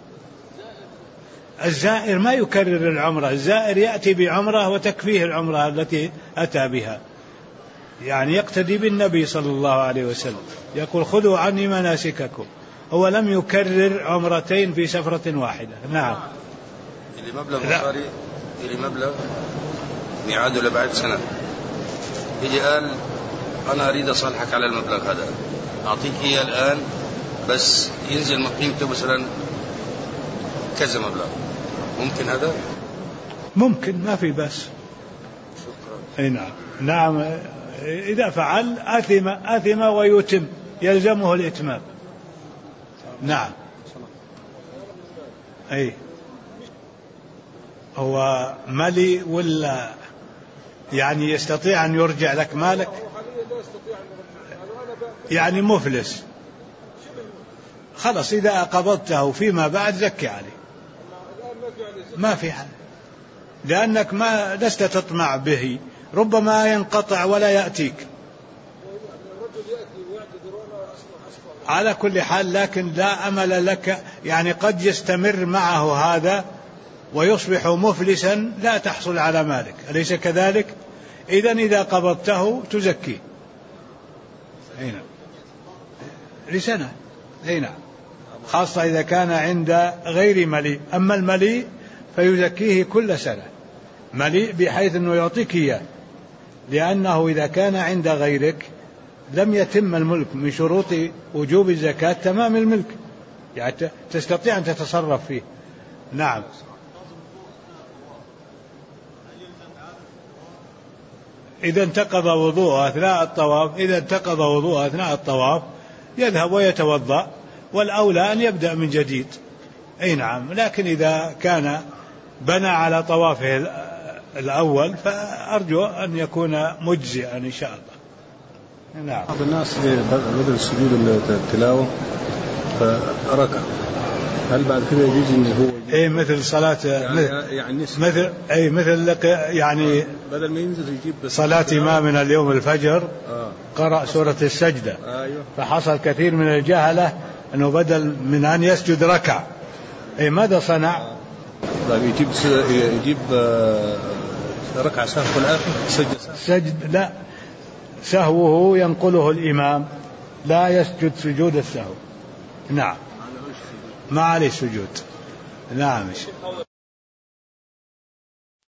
الزائر ما يكرر العمرة، الزائر يأتي بعمرة وتكفيه العمرة التي أتى بها، يعني يقتدي بالنبي صلى الله عليه وسلم، يقول خذوا عني مناسككم. هو لم يكرر عمرتين في سفرة واحدة. نعم. اللي مبلغ مصاري، اللي مبلغ ميعاده لبعد سنة، يجي قال أنا أريد أصالحك على المبلغ هذا، أعطيك إياه الآن بس ينزل من قيمته مثلا كذا مبلغ، ممكن هذا؟ ممكن، ما في بس. أي نعم. نعم. إذا فعل آثم ويتم، يلزمه الإتمام. نعم. أي هو ملي ولا يعني يستطيع أن يرجع لك مالك؟ يعني مفلس، خلاص إذا قبضته فيما بعد زكي عليه، ما في حال، لأنك ما لست تطمع به، ربما ينقطع ولا يأتيك على كل حال. لكن لا أمل لك، يعني قد يستمر معه هذا ويصبح مفلسا لا تحصل على مالك، أليس كذلك؟ إذن إذا قبضته تزكي. أي نعم. لسنة. أي نعم. خاصة إذا كان عند غير مليء. أما المليء فيزكيه كل سنة، مليء بحيث أنه يعطيك إياه، لأنه إذا كان عند غيرك لم يتم الملك. من شروط وجوب الزكاة تمام الملك، يعني تستطيع أن تتصرف فيه. نعم. إذا انتقض وضوءه أثناء الطواف يذهب ويتوضأ، والأولى أن يبدأ من جديد. أي نعم. لكن إذا كان بنى على طوافه الأول فأرجو أن يكون مجزئا إن شاء الله. نعم. بعض الناس بدل السجود التلاوة فركع، هل بعد كده يجوز إنه هو مثل صلاة يعني مثل لك يعني بدل ما ينزل يجيب صلاة إمامنا اليوم الفجر قرأ سورة السجدة. أيوه. فحصل كثير من الجهلة أنه بدل من أن يسجد ركع. ماذا صنع؟ يجيب ركعة سهو في الآخر سجد لا، سهوه ينقله الإمام، لا يسجد سجود السهو. نعم ما عليه سجود. نعم.